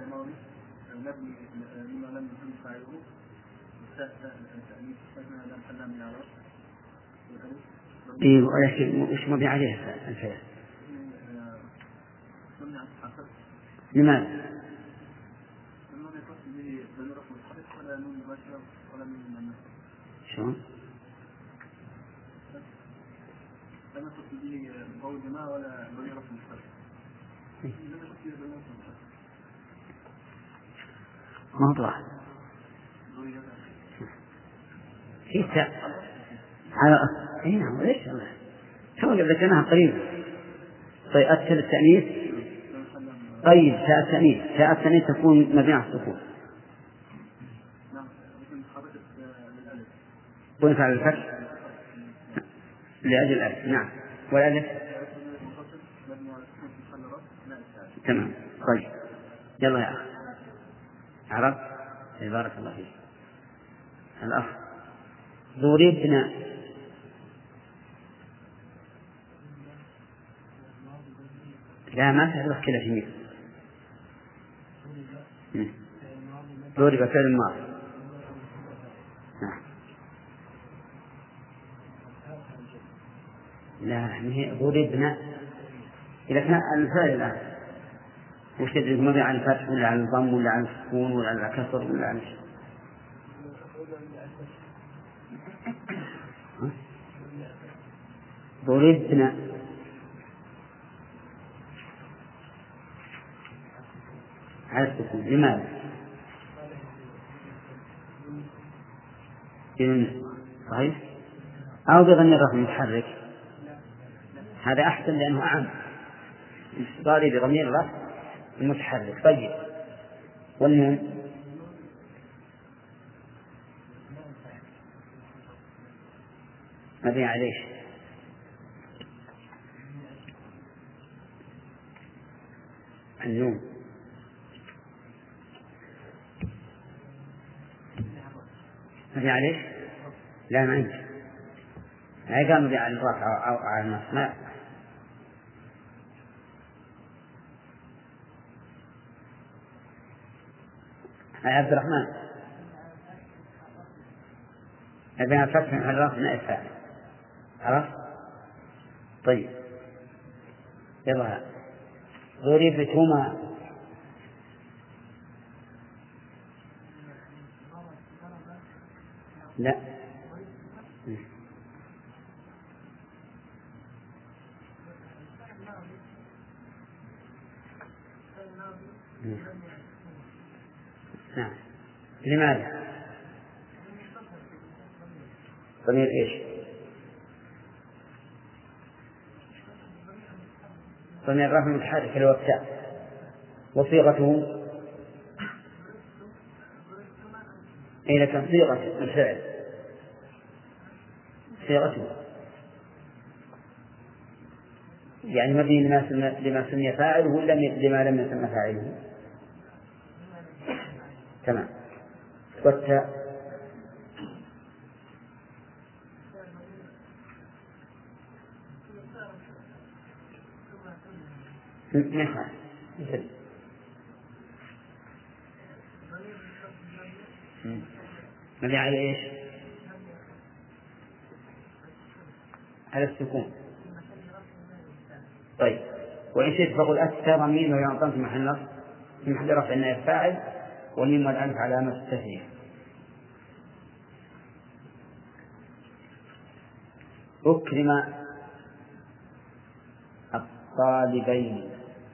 إيه وش مبني عليه الفعل؟ لماذا؟ شلون؟ موضوع في تاء على أصل. إيه نعم ليش الله شو ذكرناها قريبا. طيب أكثر التأنيث. طيب تاء التأنيث تاء التأنيث تكون مبنية على السكون وينفع الفتح لأجل الألف. نعم والألف تمام. طيب يلا يا أخ عرب بارك الله فيك. الأخ ضربنا. لا ما تعرف كذا في ميل. ضرب فعل الماضي. نعم لا هي ضربنا. إذا كان الفعل الآن وش تدري مبني على الفتح ولا على الضم ولا على السكون ولا على الكسر ولا على شيء؟ ضربنا على السكون. لماذا؟ صحيح. أو بغني الرقم المتحرك هذا أحسن لأنه أعم. ضاري بضمير الرفع المتحرك. طيب والنون مبني عليه النون مبني عليه. لا ما عندي ما قام مبني على الرفع أو على النصب. ما يا عبد الرحمن أبنى الفتح على الرفع نائب فاعل. عرفت؟ طيب يلا ضربتما. لا نعم. لماذا؟ ضمير ايش؟ ضمير الرفع المتحرك اللي هو التاء. وصيغته أي لكن صيغة الفعل صيغته يعني مبني لما سمي فاعله ولا لما لم يسمى فاعله. تمام. والتاء نفعل مثل مبني على ايش؟ على السكون. طيب وإن شئت فقل أتى ضمير ويعطى في محل نصب في محل رفع النائب فاعل والميم والألف علامة التثنية. أكرم الطالبين.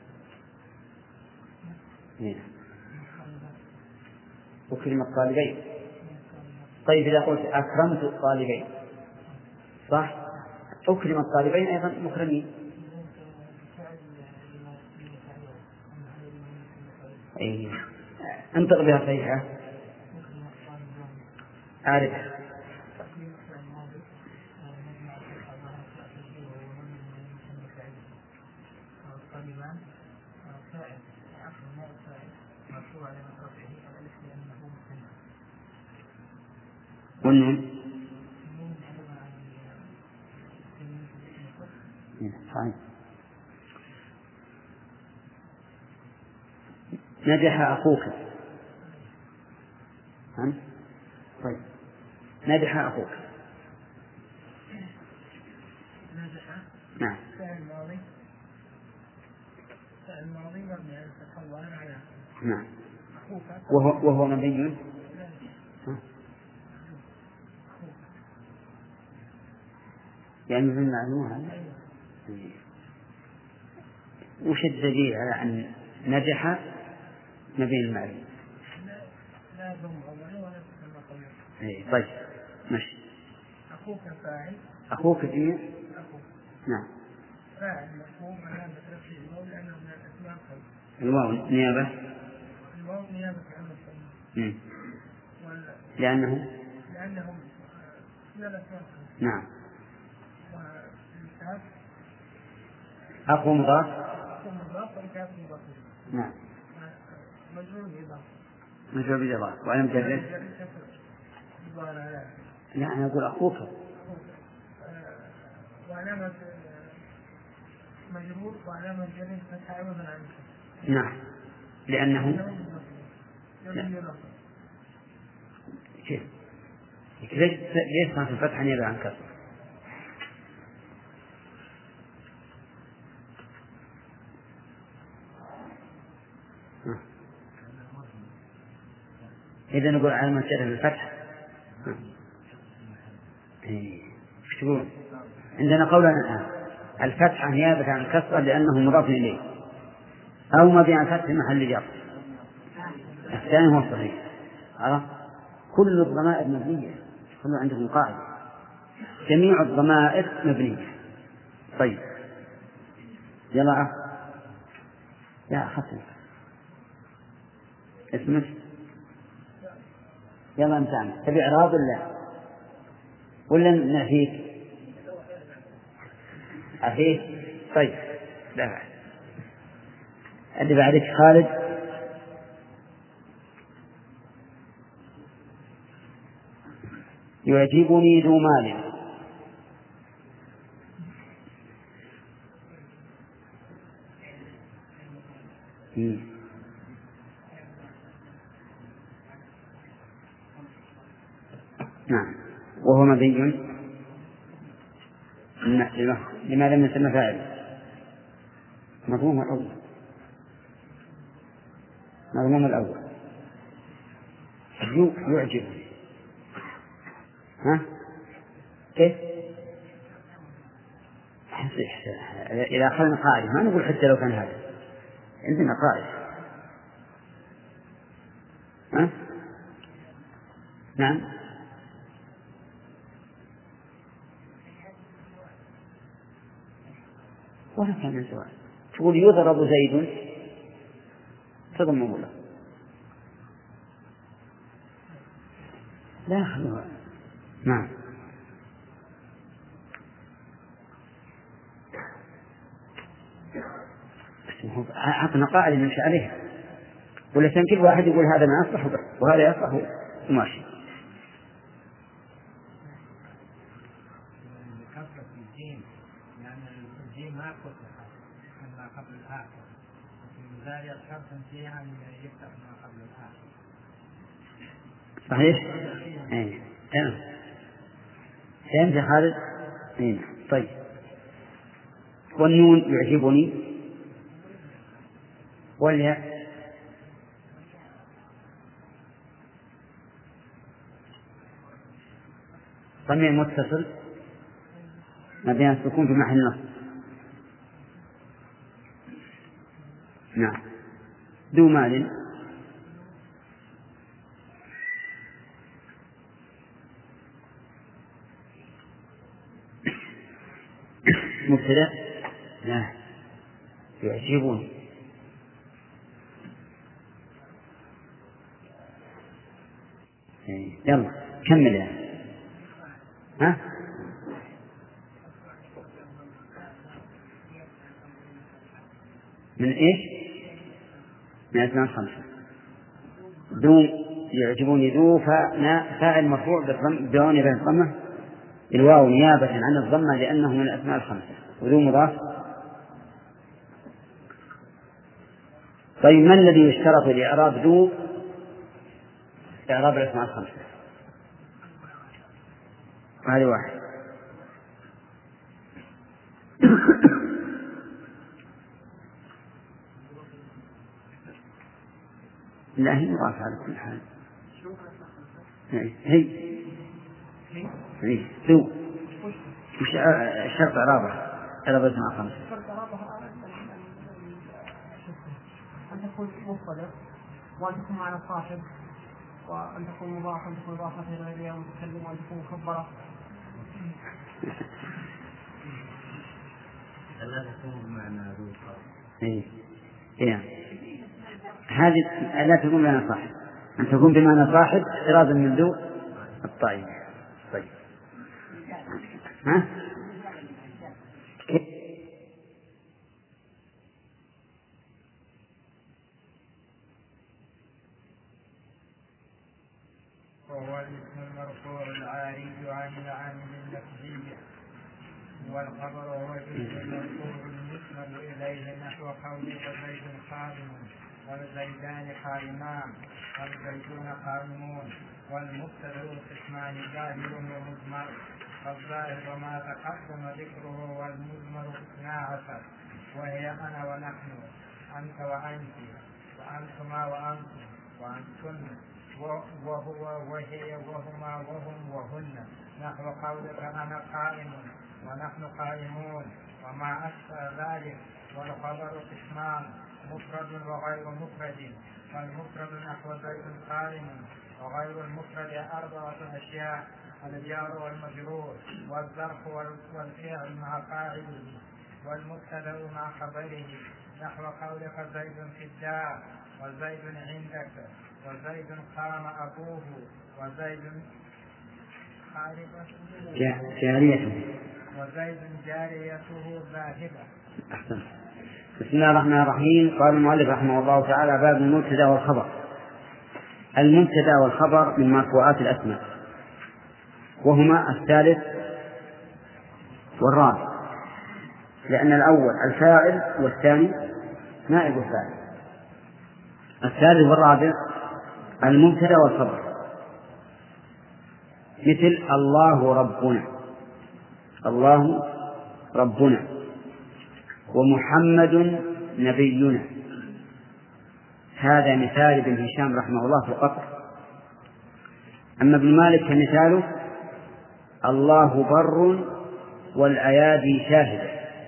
أكرم الطالبين. طيب إذا قلت أكرمت الطالبين صح؟ أكرم الطالبين أيضا مكرمين. أي انطق بها صحيحة أعرف. والنون صحيح. نجح أخوك. ها؟ طيب نجح أخوك. نجح. نعم. فعل ماضي. فعل ماضي مبني على الفتح الظاهر على. نعم. أخوك. وهو وهو مبني. يعني من المعلومة هذا. وش الدليل على أن نجح مبين المعلومة؟ لا يضم أولا ولا تسمى قولا. إيه طيب ماشي. أخوك فاعل. أخوك إيه؟ أخوك. نعم. فاعل مفهوم علامة رفعه الواو لأنه من الأسماء الخمسة. الواو نيابة. الواو نيابة عن الضمير. لأنه. لأنه من الأسماء الخمسة. نعم. والكاف. أخو مضاف. أخو مضاف والكاف مضاف. نعم. مجرور بإضافة. مجرور بإضافة. وعلى مجرد. لا أنا أقول أخوك. وعلامة مجرور وعلامة جر فتحة عوضا عن. نعم. لأنه. كيف؟ ليش ليش صارت الفتحة نيابة عن كسر؟ إذا نقول علامة جر الفتح. إيه. إيش تقول؟ عندنا قولا الآن الفتحة نيابة عن الكسرة لأنه مضاف إليه أو مبني على الفتح في محل جر. الثاني هو الصحيح. عرفت؟ كل الضمائر مبنية. كل عندكم قاعدة جميع الضمائر مبنية. طيب يلا عف. يا أخذت اسمك. يلا امتحن تبي إعراب ولا ولا نفيك أفيك. طيب لا بعد اللي بعدك خالد. يعجبني ذو مال. نعم. وهو مبني لما لم يسمى فاعل. مضموم الأول. مضموم الأول يعجبني. ها كيف؟ إذا أخذنا قاعدة ما نقول حتى لو كان هذا عندنا قاعدة. ها نعم. ولا كان من سؤال. تقول يضرب زيد تضم له. لا خلوها. نعم. عطنا قاعدة نمشي عليها ولا كل واحد يقول هذا ما يصلح وهذا يصلح وماشي. صحيح. ايه تمام. فهمت يا خالد؟ ايه طيب. والنون يعجبني والياء ضمير متصل مبني على السكون في محل نصب. نعم. ذو مال مبتدأ. لا يعجبني. يلا كمل يعني. ها من إيش؟ من أسماء خمسة. ذو يعجبني ذو فاعل مرفوع بدون بين الضمة الواو نيابة عن الضمة لأنه من الأسماء الخمسة. وذو مضاف. طيب ما الذي يشترط لإعراب ذو إعراب الأسماء الخمسة؟ هذه واحد. لا هي مضاف على كل حال. هي هي ذو وش شرط إعرابها؟ إعراب الأسماء الخمسة أن تكون مفردة وأن تكون معنى صاحب وأن تكون مضافة وأن تكون إضافة إلى غيرها متكلم وأن تكون مخبرة. لا تكون بمعنى ذو. إيه إيه هذه لا تكون بمعنى صاحب، أن تكون بمعنى صاحب إرادة من ذو الطيب. طيب ها وهو الاسم المرفوع العاري عن العامل اللفظي، والخبر هو الاسم المرفوع المسند إليه نحو قولك زيد قائم والزيدان قائمان والزيدون قائمون. والمبتدأ قسمان ظاهر ومضمر، فالظاهر ما تقدم ذكره والمضمر اثنا عشر وهي أنا ونحن أنت وأنت وأنتما وأنتم وأنتن وهو وهي وهما وهم وهن نحو قولك أنا قائم ونحن قائمون وما أشبه ذلك. والخبر قسمان مفرد وغير مفرد، فالمفرد نحو زيد قائم وغير المفرد أربعة أشياء: الجار والمجرور والظرف والفعل مع فاعله والمبتدأ مع خبره نحو قولك زيد في الدار وزيد عندك وزيد قام أبوه وزيد جاريته وزيد جاريته ذاهبة. بسم الله الرحمن الرحيم. قال المؤلف رحمه الله تعالى: باب المبتدأ والخبر. المبتدأ والخبر من مرفوعات الأسماء، وهما الثالث والرابع، لأن الأول الفاعل والثاني نائب الفاعل. الثالث والرابع المبتدأ والخبر، مثل الله ربنا، الله ربنا، ومحمد نبينا. هذا مثال ابن هشام رحمه الله في القطر. أما ابن مالك فمثاله: الله بر والأيادي شاهدة.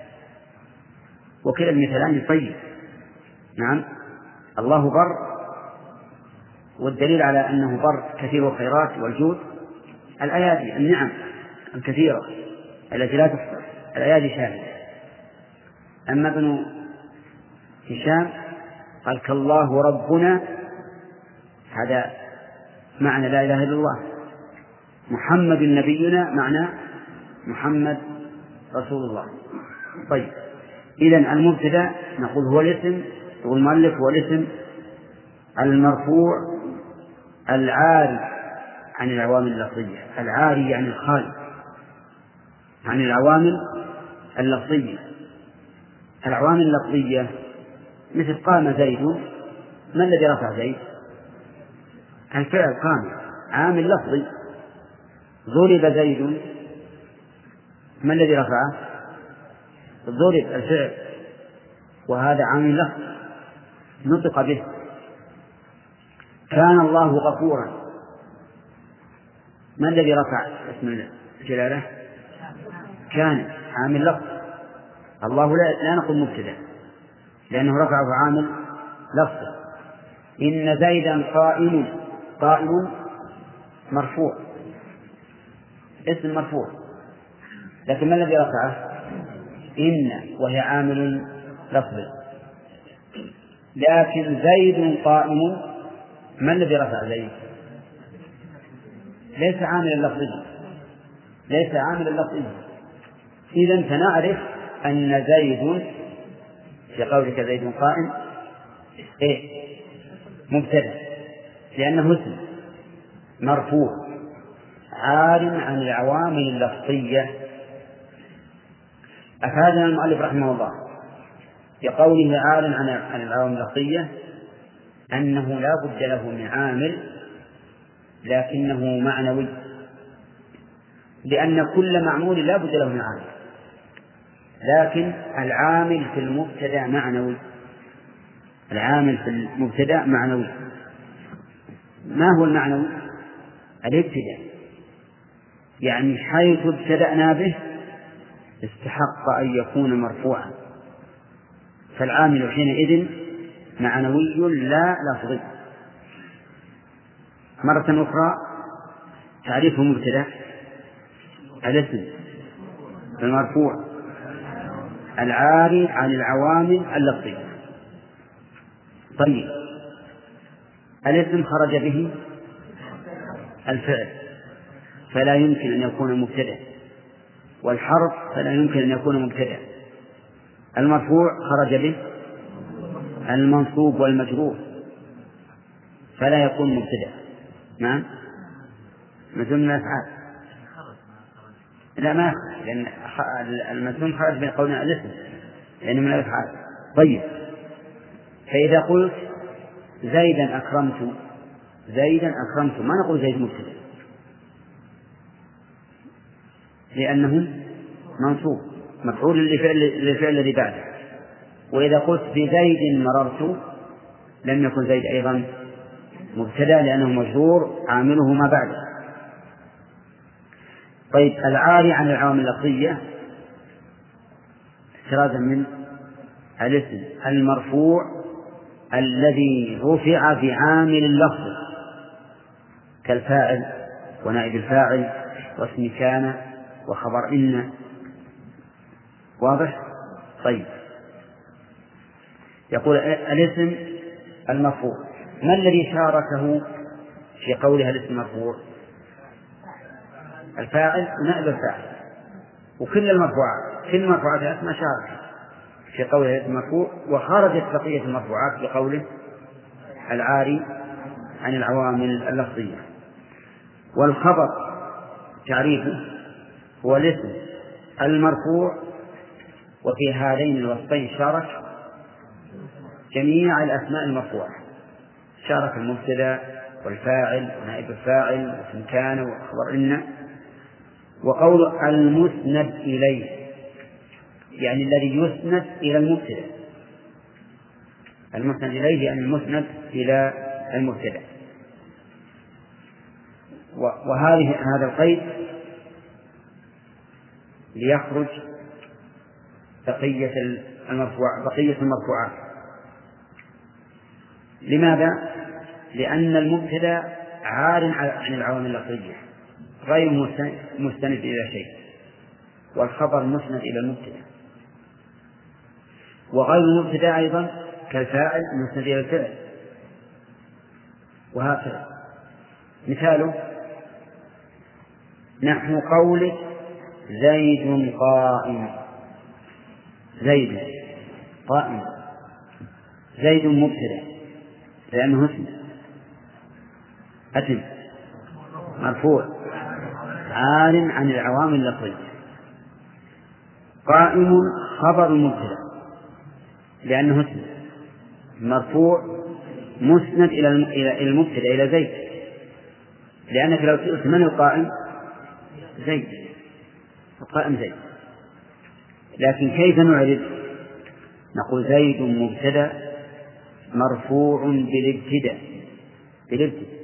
وكلا المثالان طيب. نعم، الله بر، والدليل على أنه بر كثير الخيرات والجود الأيادي، النعم الكثيرة التي لا تحصى، الأيادي شاهدة. أما ابن هشام قال: كالله ربنا، هذا معنى لا إله إلا الله. محمد نبينا معنى محمد رسول الله. طيب، إذن المبتدأ نقول هو الاسم، يقول المؤلف هو الاسم المرفوع العاري عن العوامل اللفظية. العاري يعني الخالي عن العوامل اللفظية. العوامل اللفظية مثل قام زيد، ما الذي رفع زيد؟ الفعل قام، عامل لفظي. ضرب زيد، ما الذي رفعه؟ ضرب الفعل، وهذا عامل لفظي نطق به. كان الله غفورا، ما الذي رفع اسم الجلالة؟ كان، عامل لفظ. الله لا, لا نقول مبتدأ لأنه رفعه عامل لفظ. إن زيدا قائم، قائم مرفوع، اسم مرفوع، لكن ما الذي رفعه؟ إن، وهي عامل لفظ. لكن زيد قائم، ما الذي رفع زيد؟ ليس عامل لفظي، ليس عامل لفظي. إذن فنعرف أن زيد في قولك زيد قائم إيه؟ مبتدأ، لأنه اسم مرفوع عار عن العوامل اللفظية. أفادنا المؤلف رحمه الله بقوله عار عن العوامل اللفظية أنه لا بد له من عامل لكنه معنوي، لأن كل معمول لا بد له من عامل، لكن العامل في المبتدأ معنوي. العامل في المبتدأ معنوي. ما هو المعنوي؟ الابتداء، يعني حيث ابتدأنا به استحق أن يكون مرفوعا، فالعامل حينئذ معنوي لا لفظي. مرة أخرى تعريف مبتدأ: الاسم المرفوع العاري عن العوامل اللفظية. طيب، الاسم خرج به الفعل فلا يمكن أن يكون مبتدأ، والحرف فلا يمكن أن يكون مبتدأ. المرفوع خرج به المنصوب والمجرور فلا يكون مبتدأ. نعم، مجرور من الأفعال لا ما يخرج، لأن المجرور خرج من قولنا الاسم لأنه من الأفعال. طيب، فإذا قلت زيدا أكرمت، زيدا أكرمت ما نقول زيد مبتدأ لأنه منصوب مفعول للفعل الذي بعده. وإذا قلت بزيد مررت لم يكن زيد أيضا مبتدأ لأنه مجرور عامله ما بعده. طيب، العاري عن العوامل اللفظية احترازا من الاسم المرفوع الذي رفع بعامل اللفظ كالفاعل ونائب الفاعل واسم كان وخبر إن. واضح؟ طيب، يقول الاسم المرفوع ما الذي شاركه في قولها الاسم مرفوع؟ الفاعل ونائب الفاعل، وكل المرفوعات كل المرفوعات الأسماء شاركت في قوله الاسم مرفوع، وخرجت بقية المرفوعات بقوله العاري عن العوامل اللفظية. والخبر تعريفه هو الاسم المرفوع، وفي هذين الوصفين شارك جميع الأسماء المرفوعة، شارك المبتدأ والفاعل ونائب الفاعل واسم كان وخبر إن. وقول المسند إليه يعني الذي يسند إلى المبتدأ، المسند إليه يعني المسند إلى المبتدأ. وهذه هذا القيد ليخرج بقية المرفوع بقية المرفوعات. لماذا؟ لأن المبتدأ عار عن العوامل اللفظية غير مستند إلى شيء، والخبر مسند إلى المبتدأ، وغير المبتدأ أيضا كالفاعل مسند إلى الفعل، وهكذا. مثاله نحو قولك زيد قائم، زيد قائم، زيد مبتدأ لأنه اسم أتم مرفوع عار عن العوامل اللفظية. قائم خبر المبتدأ لأنه اسم مرفوع مسند إلى المبتدأ إلى زيد، لأنك لو سئلت من القائم زيد، القائم زيد، لكن كيف نعرف؟ نقول زيد مبتدأ مرفوع بالابتداء بالابتداء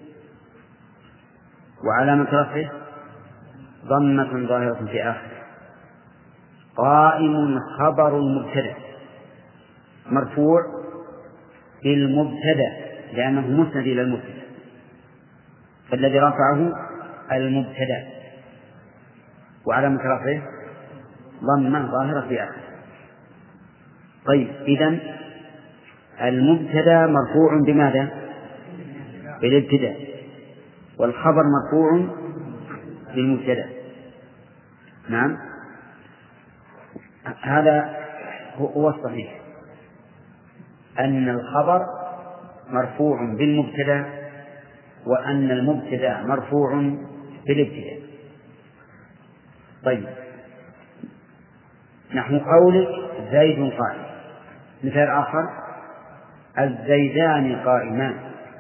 وعلامة رفعه ضمة ظاهرة في آخره. قائم خبر المبتدأ مرفوع بالمبتدأ لأنه مسند إلى المبتدأ، فالذي رفعه المبتدأ وعلامة رفعه ضمة ظاهرة في آخره. طيب، إذن المبتدأ مرفوع بماذا؟ بالابتداء، والخبر مرفوع بالمبتدأ. نعم، هذا هو الصحيح، أن الخبر مرفوع بالمبتدأ وأن المبتدأ مرفوع بالابتداء. طيب، نحو قولك زيد قائم. مثال آخر: الزيدان قائمان.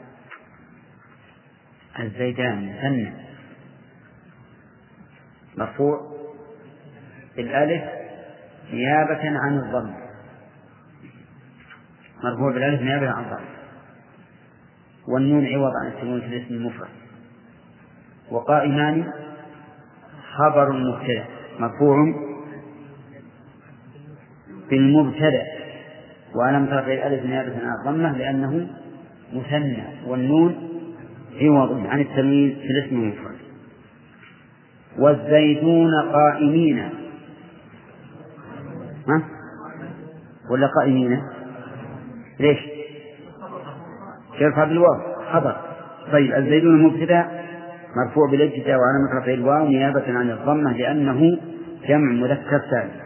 الزيدان مثنى مرفوع بالألف نيابة عن الضم، مرفوع بالألف نيابة عن الضم، والنون عوض عن التنوين في الاسم المفرد. وقائمان خبر مبتدأ مرفوع بالمبتدأ وعلامة رفعه الألف نيابة عن الضمة لأنه مثنى، والنون عوض عن التنوين في الاسم المفرد. والزيتون قائمين. ها؟ ولا قائمين؟ ليش؟ يرفع بالواو خبر. طيب، الزيتون مبتدأ مرفوع بالابتداء وعلامة رفعه الواو نيابة عن الضمة لأنه جمع مذكر سالم.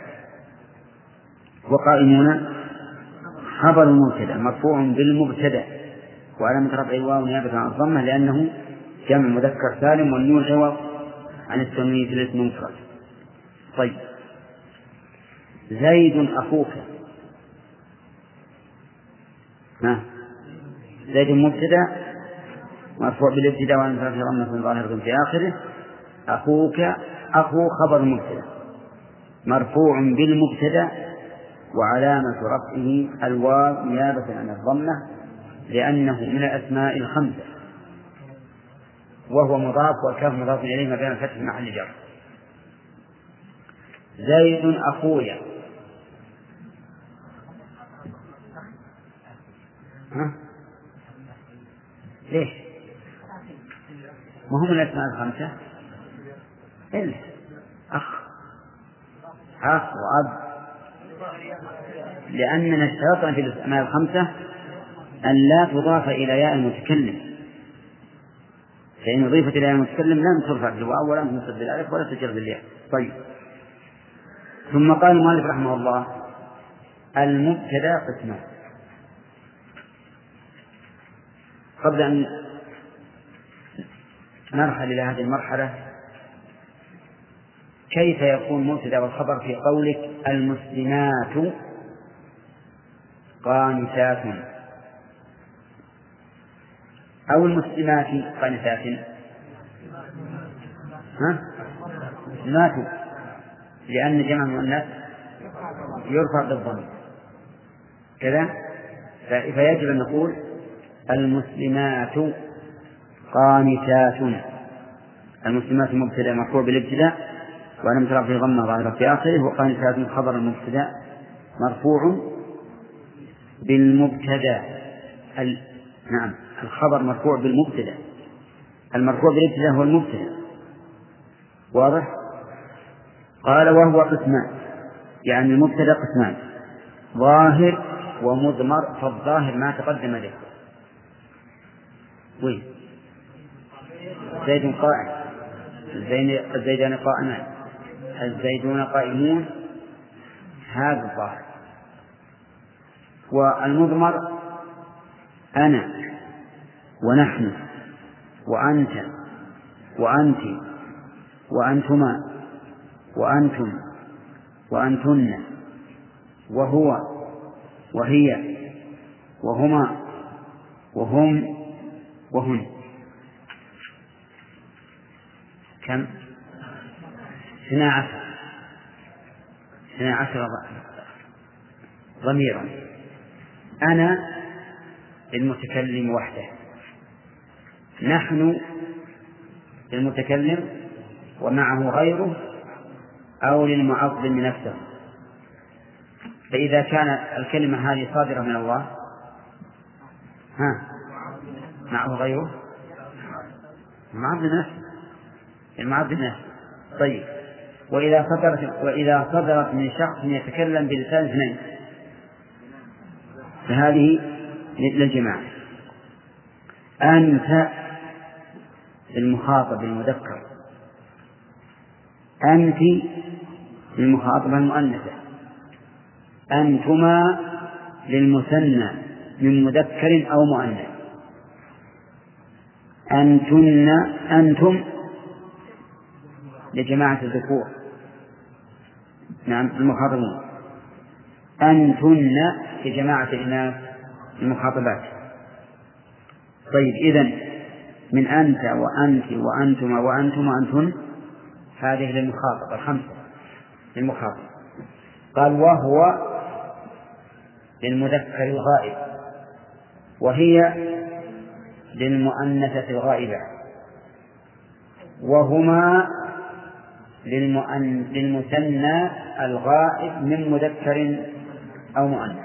وقائمون خبر مبتدأ مرفوع بالمبتدأ وعلامة رفعه الواو نيابة عن الضمة لأنه جمع مذكر سالم، والنون عوض عن التنوين في الاسم المفرد. طيب، زيد أخوك. ها؟ زيد مبتدأ مرفوع بالابتداء وعلامة رفعه ضمة ظاهرة في آخره. أخوك أخو خبر مبتدأ مرفوع بالمبتدأ وعلامة رفعه الواو نيابة عن الضمة لأنه من الأسماء الخمسة، وهو مضاف والكاف مضاف إليه ما بين الفتح محل جر. زيد أخويا. ها؟ ليش؟ ما هم من الأسماء الخمسة إلا أخ أخ وأب، لأننا اشترطنا في الأسماء الخمسة أن لا تضاف إلى ياء المتكلم، فإن أضيفت إلى ياء المتكلم لم ترفع بالواو ولا تنصب بالألف ولا تجر بالياء. طيب، ثم قال المؤلف رحمه الله: المبتدأ قسمان. قبل أن نرحل إلى هذه المرحلة، كيف يكون مبتدأ والخبر في قولك المسلمات قانتات أو المسلمات قانتات؟ ها؟ مسلمات، لأن جمع المؤنث يرفع بالضم كذا، فيجب أن نقول المسلمات قانتات. المسلمات مبتدأ مرفوع بالابتداء وعلامة رفعه ضمة ظاهرة في آخره، وقانتات خبر المبتدأ مرفوع بالمبتدأ. ال... نعم، الخبر مرفوع بالمبتدأ، المرفوع بالابتداء هو المبتدأ. واضح؟ قال: وهو قسمان، يعني المبتدأ قسمان: ظاهر ومضمر. فالظاهر ما تقدم له. وين؟ زيد قائم، الزيدان قائمان، الزيدون قائمون، هذا الظاهر. والمضمر: أنا ونحن وأنت وأنت وأنتما وأنتم وأنتن وهو وهي وهما وهم وهن. كم؟ اثنا عشر اثنا عشر ضميرا. أنا للمتكلم وحده، نحن للمتكلم ومعه غيره أو للمعظم نفسه. فإذا كان الكلمة هذه صادرة من الله، ها معه غيره المعظم نفسه، المعظم نفسه. طيب، وإذا صدرت وإذا صدرت من شخص يتكلم بلسان اثنين فهذه للجماعة. أنت للمخاطب المذكر، أنت للمخاطبة المؤنثة، أنتما للمثنى من مذكر أو مؤنث. أنتن أنتم لجماعة الذكور، نعم المخاطبون. أنتن لجماعة الإناث المخاطبات. طيب إذن من أنت وأنت وأنتما وأنتم وأنتن هذه للمخاطب الخمسة للمخاطب. قال وهو للمذكر الغائب، وهي للمؤنثة الغائبة، وهما للمؤن... للمثنى الغائب من مذكر أو مؤنث،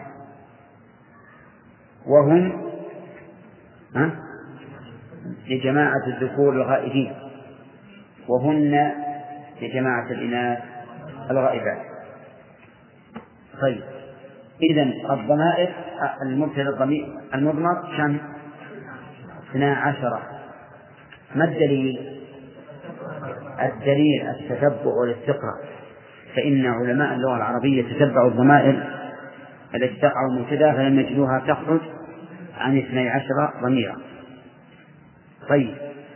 وهم ها؟ لجماعة الذكور الغائبين، وهن لجماعة الإناث الغائبات. طيب إذن الضمائر المبتدأ الضمير المضمر كم؟ اثنا عشر. ما الدليل؟ الدليل التتبع والاستقراء، فإن علماء اللغة العربية تتبعوا الضمائر التي تقع مبتدأ فلم يجدوها تخرج عن اثني عشر ضميرا. طيب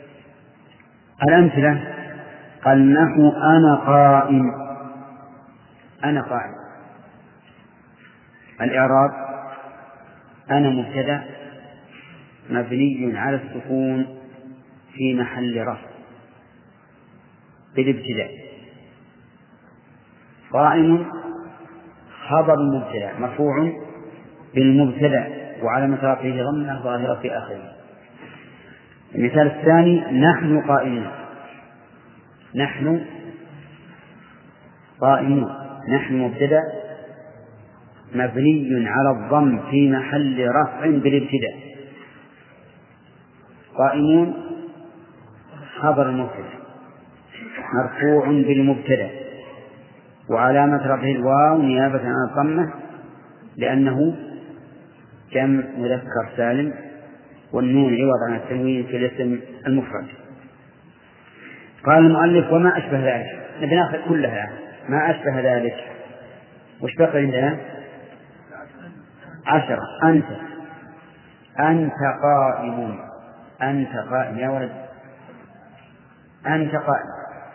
الأمثلة قال نحو أنا قائم، أنا قائم. الإعراب أنا مبتدأ مبني على السكون في محل رفع بالابتداء. قائم خبر مبتدأ مرفوع بالمبتدأ وعلامة رفعه ضمة ظاهرة في آخره. المثال الثاني نحن قائمون، نحن قائمون، نحن مبتدأ مبني على الضم في محل رفع بالابتداء. قائمون خبر مبتدأ مرفوع بالمبتدأ وعلامة رفعه الواو نيابة عن الضمة لأنه جمع مذكر سالم، والنون عوض عن التنوين في الاسم المفرد. قال المؤلف وما أشبه ذلك، نبناخذ كلها ما أشبه ذلك. وش بقي عندنا؟ عشرة. أنت أنت قائم، أنت قائم يا ولد، أنت قائم.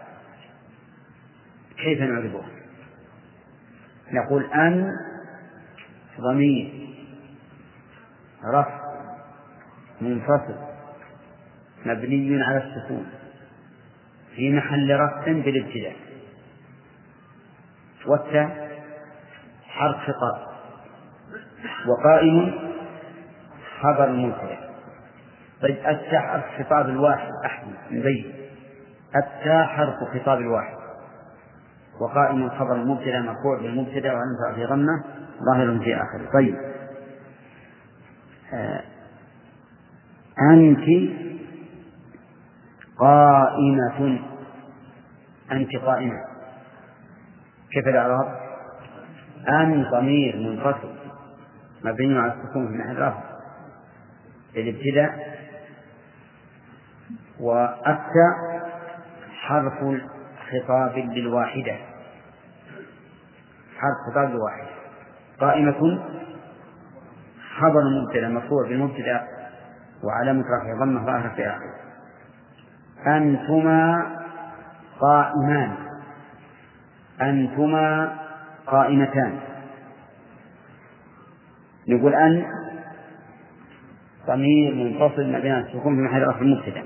كيف نعرفه؟ نقول أن ضمير رفع منفصل مبني على السكون في محل رفع بالابتداء، والتاء حرف خطاب، وقائم خبر مبتدأ. طيب التاء حرف خطاب الواحد أحمد نبين، التاء حرف خطاب الواحد، وقائم خبر المبتدأ مرفوع بالمبتدأ وعلامة في ضمة ظاهر في آخره. طيب آه. أنت قائمة، أنت قائمة. كيف الإعراب؟ أن ضمير منفصل مبني على السكون في محل رفع للابتداء، والتاء حرف خطاب للواحدة، حرف خطاب للواحدة. قائمة خبر مبتدأ مرفوع بالمبتدأ وعلامة رفعه ضمة ظاهرة في آخره. أنتما قائمان، أنتما قائمتان. نقول أن ضمير منفصل ما بين السكون في محل رفع المبتدأ،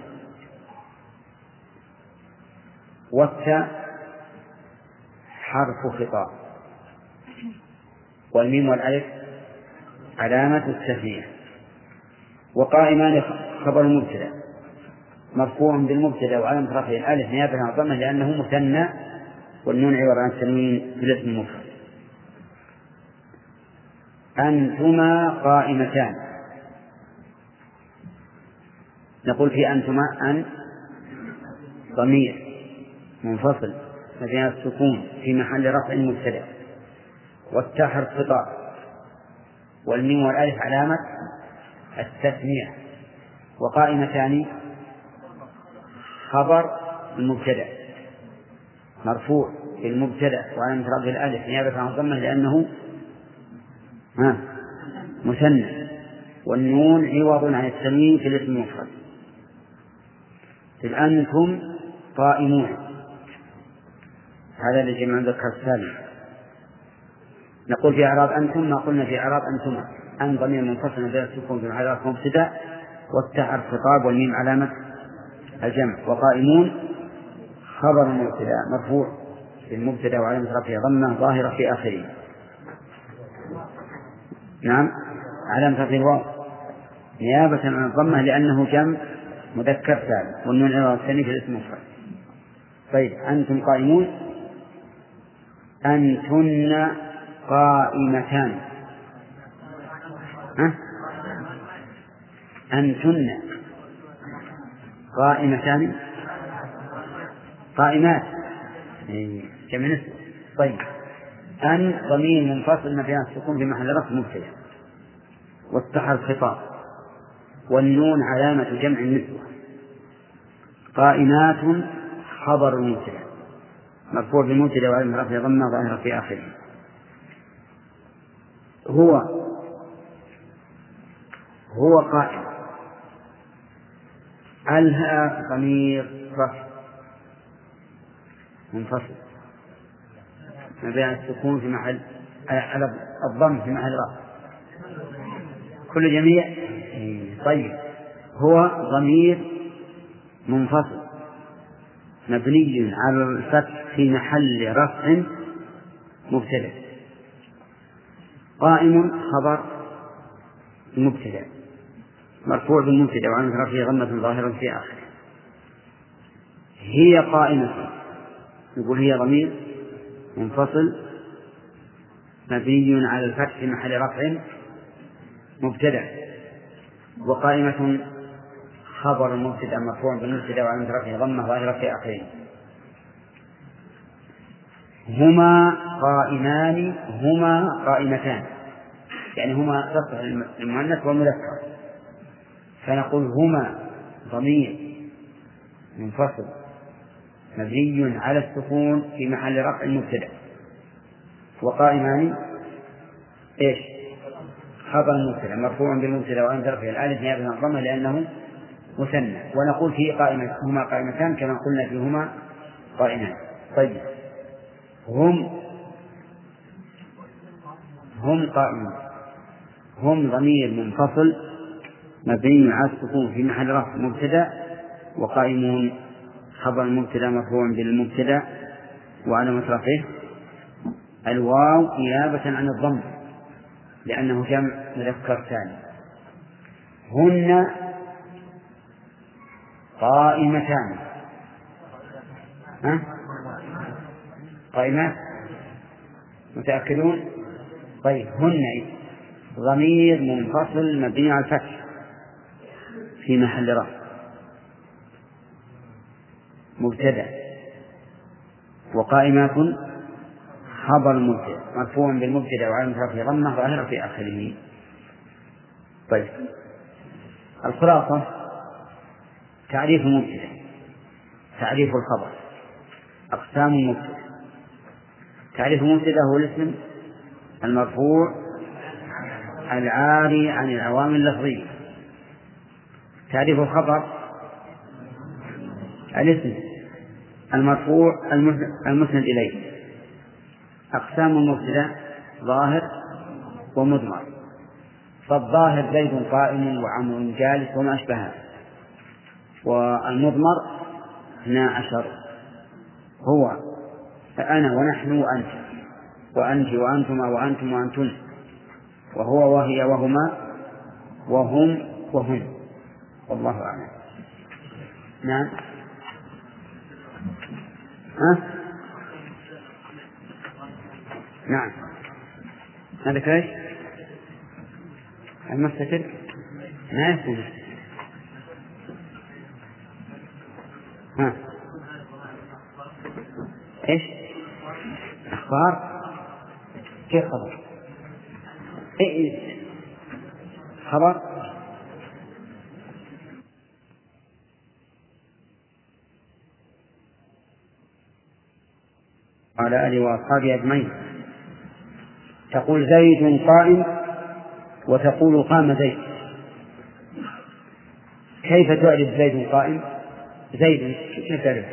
والتاء حرف خطاب، والميم والألف علامة التثنية، وقائمان خبر المبتدأ مرفوع بالمبتدأ وعلامة رفعه الألف نيابة عن الضمة لأنه مثنى، والنون عوض عن التنوين في الاسم المفرد. أنتما قائمتان. نقول في أنتما أن ضمير منفصل مبني على السكون في محل رفع مبتدأ، والتاء حرف خطاب، والميم والألف علامة التثنية، وقائمتان خبر المبتدأ مرفوع بالمبتدأ وعلامة رفعه الألف نيابة عن الضمة لأنه ها مثنى، والنون عوض عن التنوين في الاسم المفرد. إذ أنتم قائمون، هذا اللي جمع ذكر السالم. نقول في إعراب أنتم ما قلنا في إعراب أنتما. أن ضمير منفصل بين السكون في محل رفع مبتدأ، والتاء الخطاب والميم علامة الجمع. وقائمون خبر مبتدأ مرفوع بالمبتدأ وعلامة رفعه ضمة ظاهرة في آخره. نعم، علامة رفعه الواو نيابة عن الضمة لأنه جمع مذكر سالم، والنون العوض الثاني في الاسم المفرد. طيب، أنتم قائمون. أنتن قائمتان. ها؟ أنتن قائمتان قائمات جمع نسبة. طيب، أن ضمير منفصل مبني على السكون في محل رفع مبتدأ، والتاء الخطاب والنون علامة جمع النسوة. قائمات خبر مبتدأ مرفوع بالمبتدأ وعلامة رفعه ضمة ظاهرة في آخره. هو هو قائم. الها ضمير رفع منفصل مبني على السكون في محل على الضم في محل رفع كل جميع. طيب، هو ضمير منفصل مبني على الفتح في محل رفع مبتدأ. قائم خبر مبتدأ مرفوع بالمبتدأ وعلامة رفعه ضمة ظاهرة في آخره. هي قائمة، نقول هي ضمير منفصل مبني على الفتح في محل رفع مبتدأ. وقائمة خبر مبتدأ مرفوع بالمبتدأ وعلامة رفعه ضمة ظاهرة في آخره. هما قائمان هما قائمتان، يعني هما تصح المؤنث والمذكر، فنقول هما ضمير منفصل مبني على السكون في محل رفع مبتدأ. وقائمان ايش؟ خبر مبتدأ مرفوع بالمبتدأ وعلامة رفعه الألف نيابة عن الضمة لأنه مثنى. ونقول في قائمة هما قائمتان كما قلنا فيهما قائمان. طيب، هم هم قائمون. هم ضمير منفصل مبني على السكون في محل رفع مبتدأ. وقائمون خبر مبتدأ مرفوع بالمبتدأ وعلامة رفعه الواو نيابة عن الضم لأنه جمع مذكر ثاني. هن قائمتان. ها؟ قائمات متأكدون؟ طيب، هن ضمير منفصل مبني على الفتح في محل رفع مبتدأ. وقائمات خبر مبتدأ مرفوع بالمبتدأ وعلامة رفعه ضمة ظاهرة في آخره. طيب، الخلاصة تعريف المبتدأ، تعريف الخبر، أقسام المبتدأ. تعريف المبتدأ هو الاسم المرفوع العاري عن العوامل اللفظية. تعريف الخبر الاسم المرفوع المسند إليه. أقسام المبتدأ ظاهر ومضمر. فالظاهر زيد قائم وعمر جالس وما أشبهه. والمضمر اثنا عشر هو أنا ونحن وأنت وأنت وأنتما وأنتم وأنتن وهو وهي وهما وهم وهم. والله أعلم. نعم. ها؟ نعم، هذا كيف المستتر ما يكون. ها ايش اخبار؟ كيف خبر؟ ايه خبر على آله وأصحابه أجمعين. تقول زيد قائم وتقول قام زيد. كيف تعرف زيد قائم زيد كيف تعرف؟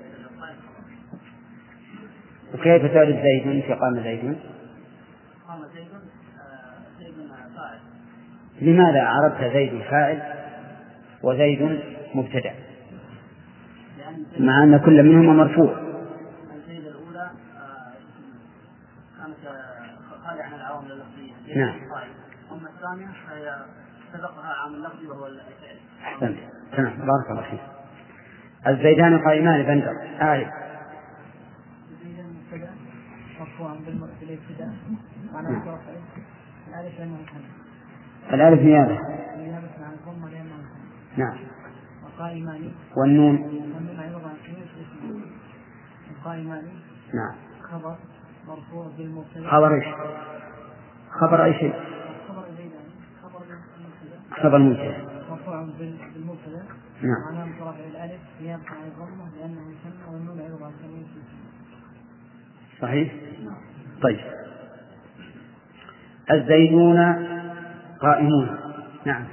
وكيف تعرف زيد في قام زيد؟ قام زيد زيد فاعل. لماذا عرفت زيد فاعل وزيد مبتدأ مع أن كل منهما مرفوع؟ الزيد الأولى كانت خالية عن العوامل اللفظية. نعم. أما الثانية فهي سبقها عامل لفظي وهو الفعل. أحسنت. تمام. بارك الله فيك. الزيدان قائمان بندر. آية. الزيدان مبتدأ مرفوع بالابتداء. معناه رفعه. الألف لأنه الألف نيابة. نيابة عن الضمة لأنه نعم. وقائمان. والنون. والنون عوض عن التنوين. وقائمان. نعم. خبر مرفوع بالمبتدأ. خبر ايش؟ خبر اي شيء؟ خبر زيدان. خبر المبتدأ. خبر المبتدأ. مرفوع بالمبتدأ. نعم. معناه رفع الألف نيابة عن الضمة لأنه يسمى والنون عوض عن التنوين. صحيح؟ طيب. الزيدون قائمون. نعم.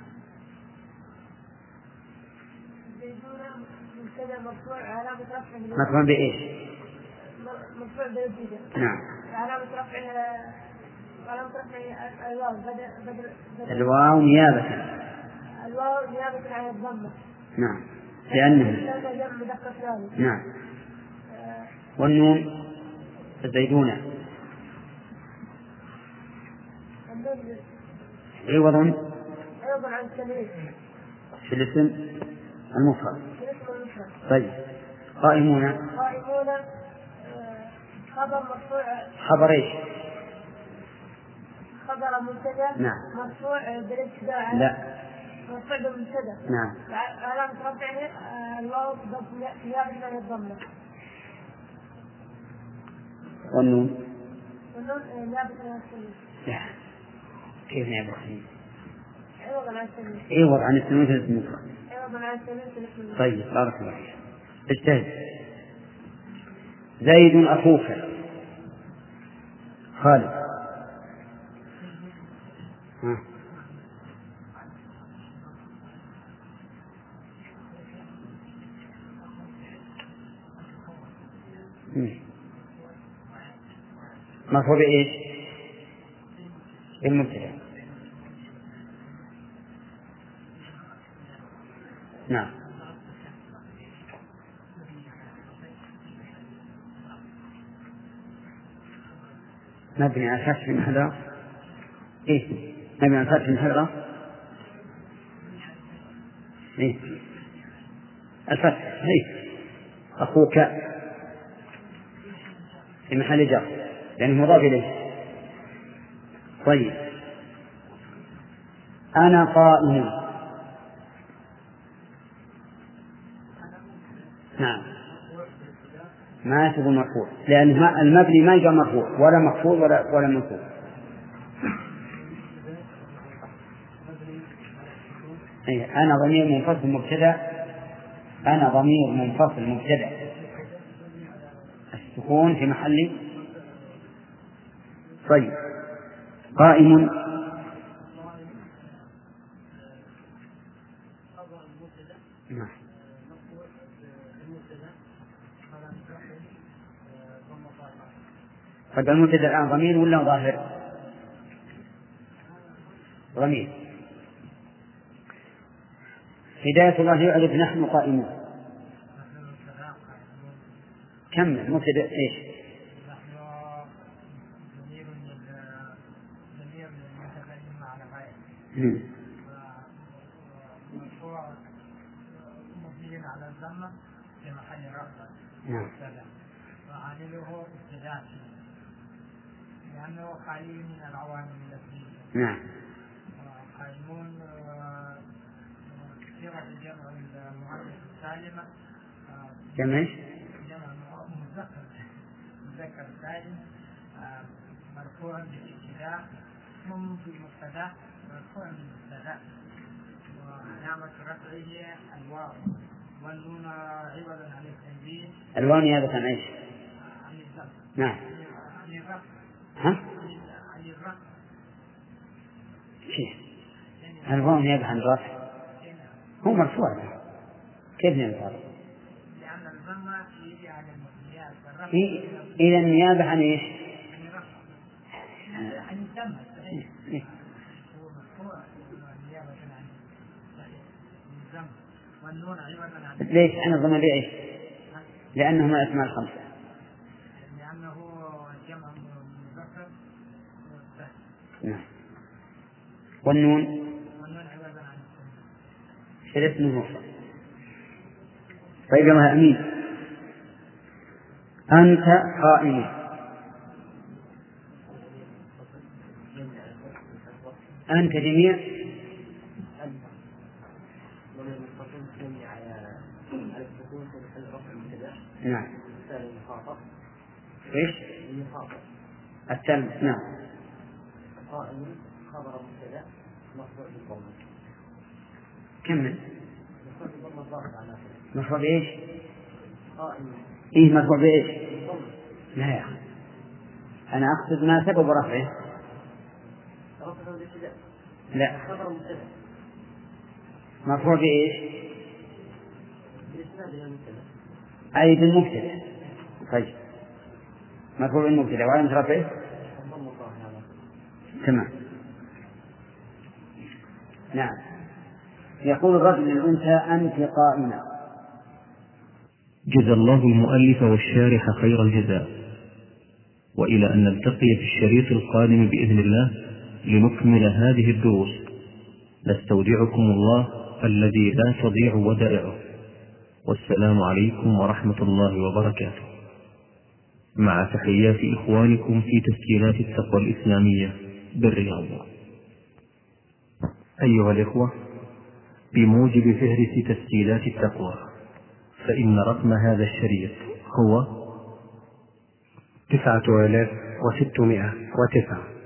الزيدون مبتدأ مرفوع علامة رفعه مرفوع بإيش؟ مرفوع بالابتداء. نعم. علامة رفعه علامة رفعه الواو بدل بدل الواو نيابة. الواو نيابة عن الضمة. نعم. لأنه جمع مذكر سالم. نعم. والنون الزيدون عوض عوض عن التنوين في الاسم المفرد. في الاسم المفرد. طيب. قائمون. قائمون خبر مرفوع. خبر ايش؟ خبر مبتدأ. نعم. مرفوع بالابتداء. لا. مرفوع بالمبتدأ. نعم. علامة رفعه الواو نيابة عن الضمة. والنون. والنون نيابة عن التنوين. لا. كيف نيابة عن التنوين؟ عوض عن التنوين. عوض عن التنوين في الاسم المفرد. عوض عن التنوين في الاسم المفرد. طيب. بارك الله فيك. اجتهد. زيد أخوك خالد. ها. مرفوع بإيش؟ بالمبتدأ. نعم. مبني على فتح من حذر. إيه؟ مبني على فتح من حذر. إيه؟ الفتح. إيه؟ أخوك في محل جر يعني مضاف إليه. طيب. أنا قائم. نعم. ما تقول مرفوع لأن المبني ما يجي مرفوع ولا مخفوض ولا ولا منصوب. أي أنا ضمير منفصل مبتدأ. أنا ضمير منفصل مبتدأ السكون في محل. طيب. قائم. نعم. طيب المبتدأ الآن ضمير ولا ظاهر؟ ضمير. هداية الله يعرف نحن قائمون. كمل. مبتدأ ايش؟ نحن ضمير ضمير متكلم على غير. مرفوع مبني على الضمة في محل رفع. نعم. وعامله ابتداء لأنه خالي من العوامل اللفظية. نعم. قائمون صيغة الجمع المؤنث السالمة. جمع جمع مذكر مذكر سالم مرفوع بالابتداء ثم بالمبتدأ مرفوع بالمبتدأ وعلامة رفعه الواو والنون عوضا عن التنوين. الواو نيابة عن ايش؟ عن الضم. نعم. عن الرفع. ها؟ عن الرفع. كيف؟ الواو نيابة عن الرفع. هو مرفوع. كيف نيابة عن الرفع؟ لأن الضمة يجي على النيابة. إيه؟ إذا النيابة عن إيش؟ عن الدم. هو مرفوع النيابة عن الدم والنون عوضا عن. ليش عن الضمة ليش؟ لأنهما أسماء الخمسة. لأنه جمع مذكر. نعم. والنون؟ والنون عوضا عن ثلاث نون. طيب يا أمين، أنت قائم. أنت جميع. نعم. إيش؟ التلم. نعم. قائم خبر مبتدأ مرفوع بالضمة. كمل. مرفوع بإيش؟ قائم. إيه مرفوع بإيش؟ لا يا أخي، أنا أقصد ما سبب رفعه. رفعه الابتداء. لا. خبر مبتدأ. مرفوع بإيش؟ بالإسناد إلى المبتدأ. أي بالمبتدأ. طيب مرفوع بالمبتدأ وعلامة رفعه. تمام. نعم. يقول الرجل للأنثى أنت قائمة. جزى الله المؤلف والشارح خير الجزاء، وإلى أن نلتقي في الشريط القادم بإذن الله لنكمل هذه الدروس، نستودعكم الله الذي لا تضيع ودائعه، والسلام عليكم ورحمة الله وبركاته، مع تحيات إخوانكم في تسجيلات التقوى الإسلامية بالرياض. أيها الإخوة، بموجب فهرس تسجيلات التقوى، فإن رقم هذا الشريط هو تسعة آلاف وستمائة وتسعة.